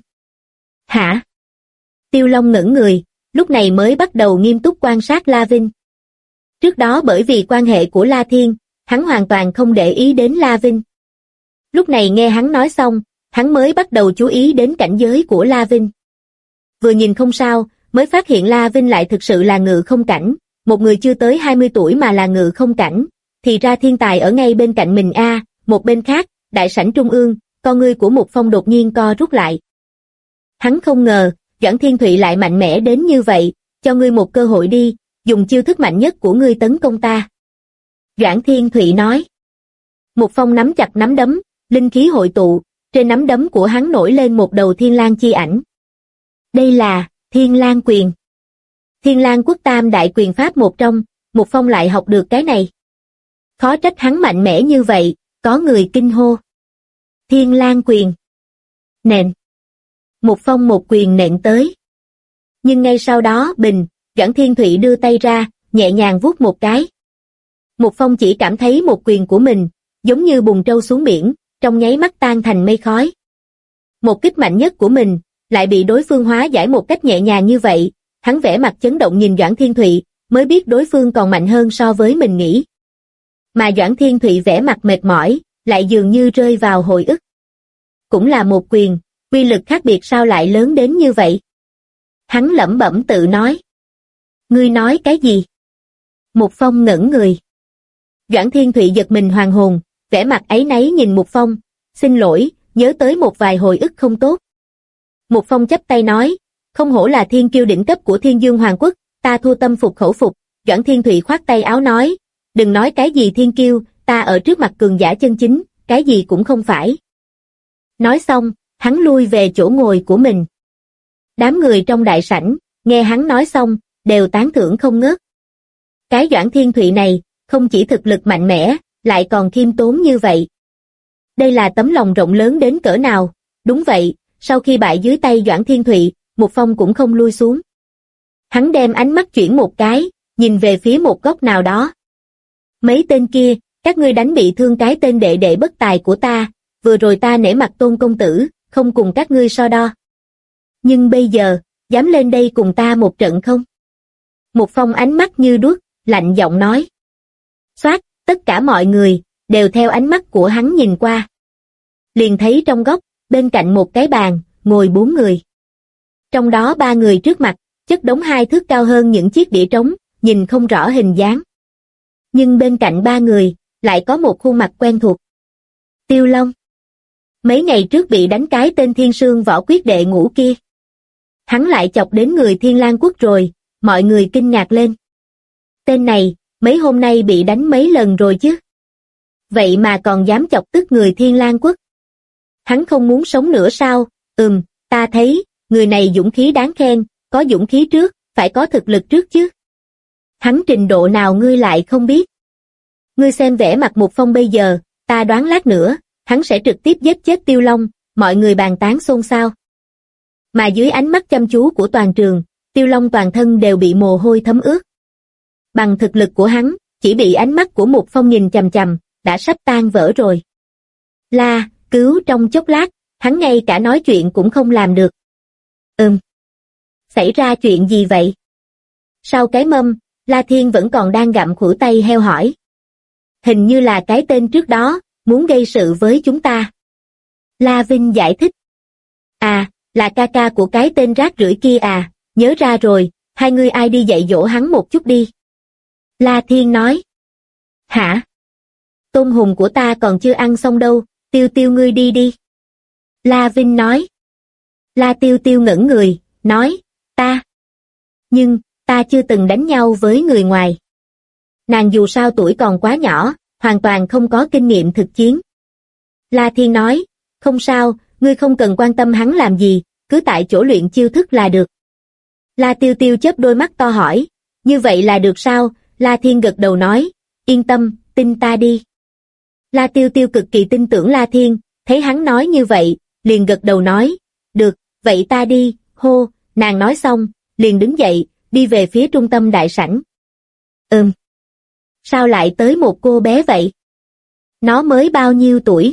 Hả? Tiêu Long ngẩn người, lúc này mới bắt đầu nghiêm túc quan sát La Vinh. Trước đó bởi vì quan hệ của La Thiên, hắn hoàn toàn không để ý đến La Vinh. Lúc này nghe hắn nói xong, hắn mới bắt đầu chú ý đến cảnh giới của La Vinh. Vừa nhìn không sao, mới phát hiện La Vinh lại thực sự là ngự không cảnh, một người chưa tới 20 tuổi mà là ngự không cảnh, thì ra thiên tài ở ngay bên cạnh mình a. Một bên khác, đại sảnh trung ương, con ngươi của Mục Phong đột nhiên co rút lại. Hắn không ngờ, Doãn Thiên Thụy lại mạnh mẽ đến như vậy, cho ngươi một cơ hội đi, dùng chiêu thức mạnh nhất của ngươi tấn công ta. Doãn Thiên Thụy nói. Mục Phong nắm chặt nắm đấm, linh khí hội tụ, trên nắm đấm của hắn nổi lên một đầu thiên lang chi ảnh. Đây là Thiên Lang quyền. Thiên Lang quốc tam đại quyền pháp một trong, Mục Phong lại học được cái này. Khó trách hắn mạnh mẽ như vậy, có người kinh hô. Thiên Lang quyền. Nện. Mục Phong một quyền nện tới. Nhưng ngay sau đó Doãn Thiên Thụy đưa tay ra, nhẹ nhàng vuốt một cái. Mục Phong chỉ cảm thấy một quyền của mình, giống như bùn trâu xuống biển, trong nháy mắt tan thành mây khói. Một kích mạnh nhất của mình, lại bị đối phương hóa giải một cách nhẹ nhàng như vậy, hắn vẻ mặt chấn động nhìn Doãn Thiên Thụy, mới biết đối phương còn mạnh hơn so với mình nghĩ. Mà Doãn Thiên Thụy vẻ mặt mệt mỏi, lại dường như rơi vào hồi ức. Cũng là một quyền, uy lực khác biệt sao lại lớn đến như vậy? Hắn lẩm bẩm tự nói. Ngươi nói cái gì? Mục Phong ngẩn người. Doãn Thiên Thụy giật mình hoàn hồn, vẻ mặt áy náy nhìn Mục Phong, xin lỗi, nhớ tới một vài hồi ức không tốt. Mục Phong chắp tay nói, không hổ là thiên kiêu đỉnh cấp của Thiên Dương Hoàng Quốc, ta thua tâm phục khẩu phục. Doãn Thiên Thụy khoát tay áo nói, đừng nói cái gì thiên kiêu, ta ở trước mặt cường giả chân chính, cái gì cũng không phải. Nói xong, hắn lui về chỗ ngồi của mình. Đám người trong đại sảnh, nghe hắn nói xong, đều tán thưởng không ngớt. Cái Doãn Thiên Thụy này, không chỉ thực lực mạnh mẽ, lại còn khiêm tốn như vậy. Đây là tấm lòng rộng lớn đến cỡ nào? Đúng vậy, sau khi bại dưới tay Doãn Thiên Thụy, Mục Phong cũng không lui xuống. Hắn đem ánh mắt chuyển một cái, nhìn về phía một góc nào đó. Mấy tên kia, các ngươi đánh bị thương cái tên đệ đệ bất tài của ta, vừa rồi ta nể mặt Tôn công tử, không cùng các ngươi so đo. Nhưng bây giờ, dám lên đây cùng ta một trận không? Mục Phong ánh mắt như đuốc, lạnh giọng nói. Xoát, tất cả mọi người, đều theo ánh mắt của hắn nhìn qua. Liền thấy trong góc, bên cạnh một cái bàn, ngồi 4 người. Trong đó 3 người trước mặt, chất đống 2 thước cao hơn những chiếc đĩa trống, nhìn không rõ hình dáng. Nhưng bên cạnh 3 người, lại có một khuôn mặt quen thuộc. Tiêu Long. Mấy ngày trước bị đánh cái tên Thiên Sương Võ Quyết đệ ngũ kia. Hắn lại chọc đến người Thiên Lang Quốc rồi, mọi người kinh ngạc lên. Tên này, mấy hôm nay bị đánh mấy lần rồi chứ. Vậy mà còn dám chọc tức người Thiên Lang Quốc. Hắn không muốn sống nữa sao? Ta thấy, người này dũng khí đáng khen, có dũng khí trước, phải có thực lực trước chứ. Hắn trình độ nào ngươi lại không biết. Ngươi xem vẻ mặt Mục Phong bây giờ, ta đoán lát nữa, hắn sẽ trực tiếp giết chết Tiêu Long, mọi người bàn tán xôn xao. Mà dưới ánh mắt chăm chú của toàn trường, Tiêu Long toàn thân đều bị mồ hôi thấm ướt. Bằng thực lực của hắn, chỉ bị ánh mắt của Mục Phong nhìn chằm chằm, đã sắp tan vỡ rồi. La, cứu trong chốc lát, hắn ngay cả nói chuyện cũng không làm được. Xảy ra chuyện gì vậy? Sau cái mâm, La Thiên vẫn còn đang gặm khuỷu tay heo hỏi. Hình như là cái tên trước đó, muốn gây sự với chúng ta. La Vinh giải thích. À, là ca ca của cái tên rác rưởi kia à, nhớ ra rồi, hai ngươi ai đi dạy dỗ hắn một chút đi. La Thiên nói. Hả? Tôm hùm của ta còn chưa ăn xong đâu, Tiêu Tiêu ngươi đi đi. La Vinh nói. La Tiêu Tiêu ngẩn người, nói, ta. Nhưng, ta chưa từng đánh nhau với người ngoài. Nàng dù sao tuổi còn quá nhỏ, hoàn toàn không có kinh nghiệm thực chiến. La Thiên nói, không sao, ngươi không cần quan tâm hắn làm gì, cứ tại chỗ luyện chiêu thức là được. La Tiêu Tiêu chớp đôi mắt to hỏi, như vậy là được sao? La Thiên gật đầu nói, yên tâm, tin ta đi. La Tiêu Tiêu cực kỳ tin tưởng La Thiên, thấy hắn nói như vậy, liền gật đầu nói, được, vậy ta đi, hô, nàng nói xong, liền đứng dậy, đi về phía trung tâm đại sảnh. Sao lại tới một cô bé vậy? Nó mới bao nhiêu tuổi?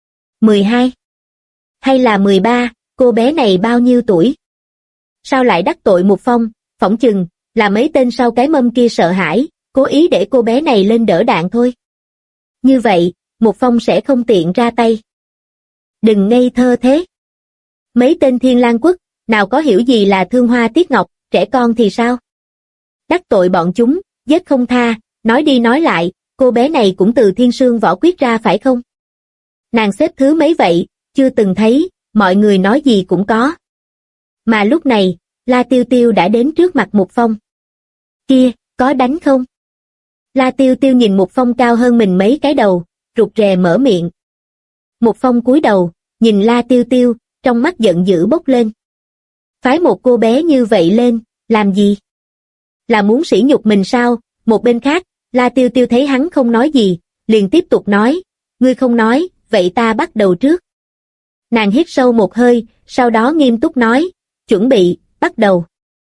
12? Hay là 13, cô bé này bao nhiêu tuổi? Sao lại đắc tội Mục Phong, phỏng chừng, là mấy tên sau cái mâm kia sợ hãi, cố ý để cô bé này lên đỡ đạn thôi. Như vậy, Mục Phong sẽ không tiện ra tay. Đừng ngây thơ thế. Mấy tên Thiên Lang Quốc, nào có hiểu gì là thương hoa tiếc ngọc, trẻ con thì sao? Đắc tội bọn chúng, giết không tha, nói đi nói lại, cô bé này cũng từ Thiên Sương Võ Quyết ra phải không? Nàng xếp thứ mấy vậy, chưa từng thấy, mọi người nói gì cũng có. Mà lúc này, La Tiêu Tiêu đã đến trước mặt Mục Phong. Kia, có đánh không? La Tiêu Tiêu nhìn Mục Phong cao hơn mình mấy cái đầu, rụt rè mở miệng. Mục Phong cúi đầu, nhìn La Tiêu Tiêu, trong mắt giận dữ bốc lên. Phái một cô bé như vậy lên, làm gì? Là muốn sỉ nhục mình sao? Một bên khác, La Tiêu Tiêu thấy hắn không nói gì, liền tiếp tục nói, ngươi không nói, vậy ta bắt đầu trước. Nàng hít sâu một hơi, sau đó nghiêm túc nói, chuẩn bị, bắt đầu.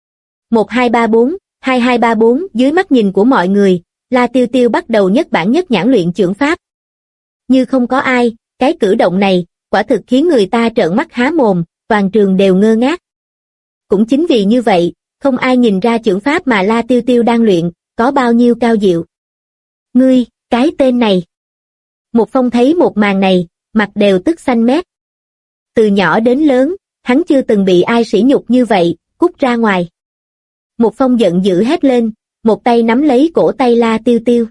1 2 3 4, 2 2 3 4, dưới mắt nhìn của mọi người, La Tiêu Tiêu bắt đầu nhất bản nhất nhãn luyện chưởng pháp. Như không có ai, cái cử động này, quả thực khiến người ta trợn mắt há mồm, toàn trường đều ngơ ngác. Cũng chính vì như vậy, không ai nhìn ra chưởng pháp mà La Tiêu Tiêu đang luyện, có bao nhiêu cao diệu. Ngươi, cái tên này. Mục Phong thấy một màn này, mặt đều tức xanh mét. Từ nhỏ đến lớn, hắn chưa từng bị ai sỉ nhục như vậy, cút ra ngoài. Mục Phong giận dữ hét lên, một tay nắm lấy cổ tay La Tiêu Tiêu.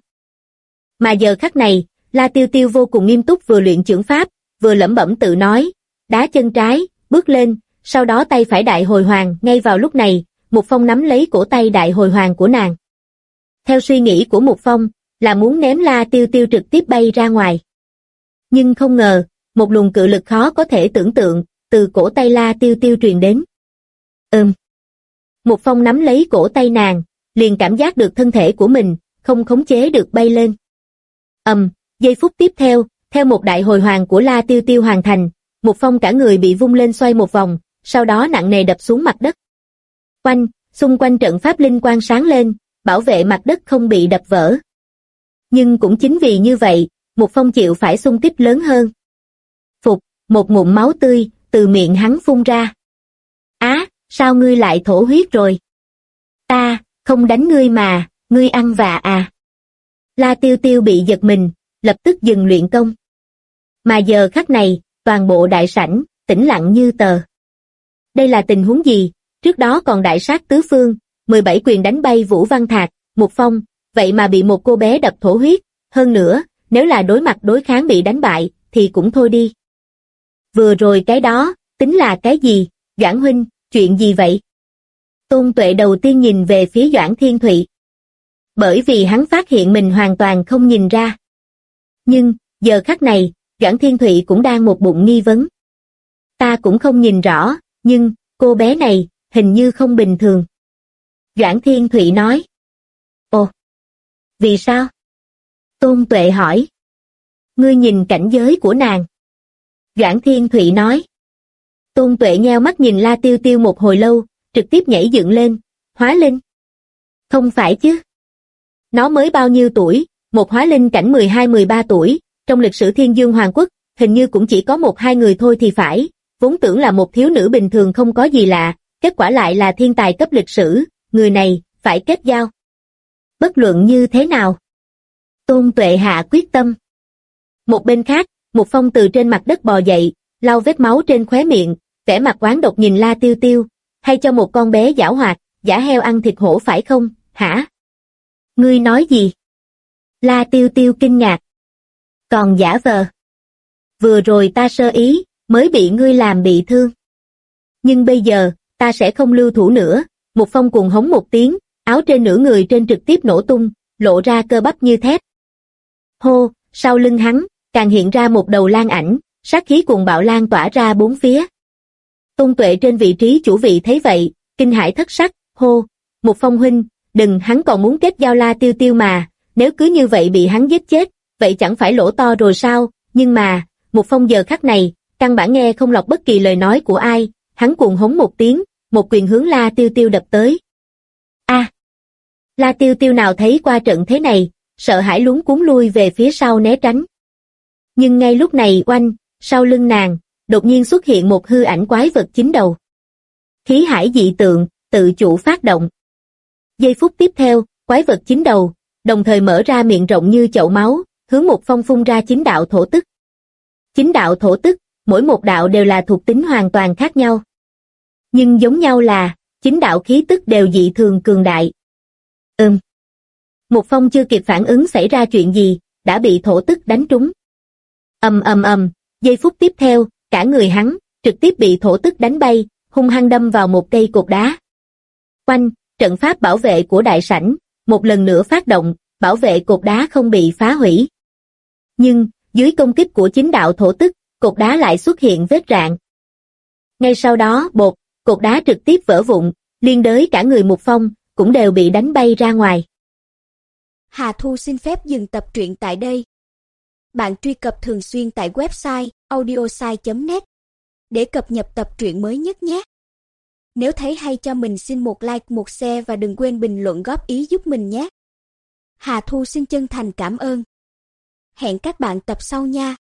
Mà giờ khắc này, La Tiêu Tiêu vô cùng nghiêm túc vừa luyện chưởng pháp, vừa lẩm bẩm tự nói, đá chân trái, bước lên, sau đó tay phải đại hồi hoàng. Ngay vào lúc này, Mục Phong nắm lấy cổ tay đại hồi hoàng của nàng. Theo suy nghĩ của Mục Phong, là muốn ném La Tiêu Tiêu trực tiếp bay ra ngoài. Nhưng không ngờ, một luồng cự lực khó có thể tưởng tượng, từ cổ tay La Tiêu Tiêu truyền đến. Mục Phong nắm lấy cổ tay nàng, liền cảm giác được thân thể của mình, không khống chế được bay lên. Giây phút tiếp theo một đại hồi hoàng của La Tiêu Tiêu hoàn thành, Mục Phong cả người bị vung lên xoay một vòng, sau đó nặng nề đập xuống mặt đất. Xung quanh trận pháp linh quang sáng lên, bảo vệ mặt đất không bị đập vỡ. Nhưng cũng chính vì như vậy, Mục Phong chịu phải xung kích lớn hơn. Một ngụm máu tươi từ miệng hắn phun ra. Sao ngươi lại thổ huyết rồi? Ta không đánh ngươi mà, ngươi ăn vạ à? La Tiêu Tiêu bị giật mình, lập tức dừng luyện công. Mà giờ khắc này, toàn bộ đại sảnh tĩnh lặng như tờ. Đây là tình huống gì? Trước đó còn đại sát tứ phương, 17 quyền đánh bay Vũ Văn Thạc, Mục Phong, vậy mà bị một cô bé đập thổ huyết, hơn nữa, nếu là đối mặt đối kháng bị đánh bại, thì cũng thôi đi. Vừa rồi cái đó, tính là cái gì? Doãn huynh, chuyện gì vậy? Tôn Tuệ đầu tiên nhìn về phía Doãn Thiên Thụy. Bởi vì hắn phát hiện mình hoàn toàn không nhìn ra. Nhưng, giờ khắc này, Doãn Thiên Thụy cũng đang một bụng nghi vấn. Ta cũng không nhìn rõ, nhưng, cô bé này, hình như không bình thường. Doãn Thiên Thụy nói. Ồ, vì sao? Tôn Tuệ hỏi. Ngươi nhìn cảnh giới của nàng. Doãn Thiên Thụy nói. Tôn Tuệ nheo mắt nhìn La Tiêu Tiêu một hồi lâu, trực tiếp nhảy dựng lên, hóa linh. Không phải chứ. Nó mới bao nhiêu tuổi, một hóa linh cảnh 12-13 tuổi, trong lịch sử Thiên Dương Hoàng Quốc, hình như cũng chỉ có 1-2 người thôi thì phải, vốn tưởng là một thiếu nữ bình thường không có gì lạ, kết quả lại là thiên tài cấp lịch sử, người này, phải kết giao. Bất luận như thế nào. Tôn Tuệ hạ quyết tâm. Một bên khác, Mục Phong từ trên mặt đất bò dậy, lau vết máu trên khóe miệng, vẻ mặt oán độc nhìn La Tiêu Tiêu, hay cho một con bé giảo hoạt, giả heo ăn thịt hổ phải không, hả? Ngươi nói gì? La Tiêu Tiêu kinh ngạc. Còn giả vờ. Vừa rồi ta sơ ý, mới bị ngươi làm bị thương. Nhưng bây giờ, ta sẽ không lưu thủ nữa. Mục Phong cuồng hống một tiếng, áo trên nửa người trên trực tiếp nổ tung, lộ ra cơ bắp như thép. Hô, sau lưng hắn, càng hiện ra một đầu lang ảnh, sát khí cuồng bạo lan tỏa ra bốn phía. Tôn Tuệ trên vị trí chủ vị thấy vậy, kinh hãi thất sắc, hô, Mục Phong huynh, đừng, hắn còn muốn kết giao La Tiêu Tiêu mà, nếu cứ như vậy bị hắn giết chết, vậy chẳng phải lỗ to rồi sao? Nhưng mà, Mục Phong giờ khắc này, căn bản nghe không lọt bất kỳ lời nói của ai, hắn cuồng hống một tiếng, một quyền hướng La Tiêu Tiêu đập tới. La Tiêu Tiêu nào thấy qua trận thế này, sợ hãi luống cuống lui về phía sau né tránh. Nhưng ngay lúc này oanh, sau lưng nàng, đột nhiên xuất hiện một hư ảnh quái vật chín đầu. Khí hải dị tượng, tự chủ phát động. Giây phút tiếp theo, quái vật chín đầu, đồng thời mở ra miệng rộng như chậu máu, hướng Mục Phong phun ra 9 đạo thổ tức. 9 đạo thổ tức, mỗi một đạo đều là thuộc tính hoàn toàn khác nhau. Nhưng giống nhau là, 9 đạo khí tức đều dị thường cường đại. Mục Phong chưa kịp phản ứng xảy ra chuyện gì, đã bị thổ tức đánh trúng. Giây phút tiếp theo, cả người hắn, trực tiếp bị thổ tức đánh bay, hung hăng đâm vào một cây cột đá. Oanh, trận pháp bảo vệ của đại sảnh, một lần nữa phát động, bảo vệ cột đá không bị phá hủy. Nhưng, dưới công kích của 9 đạo thổ tức, cột đá lại xuất hiện vết rạn. Ngay sau đó, cột đá trực tiếp vỡ vụn, liên đới cả người Mục Phong, cũng đều bị đánh bay ra ngoài. Hà Thu xin phép dừng tập truyện tại đây. Bạn truy cập thường xuyên tại website audiosai.net để cập nhật tập truyện mới nhất nhé. Nếu thấy hay cho mình xin một like, một share và đừng quên bình luận góp ý giúp mình nhé. Hà Thu xin chân thành cảm ơn. Hẹn các bạn tập sau nha.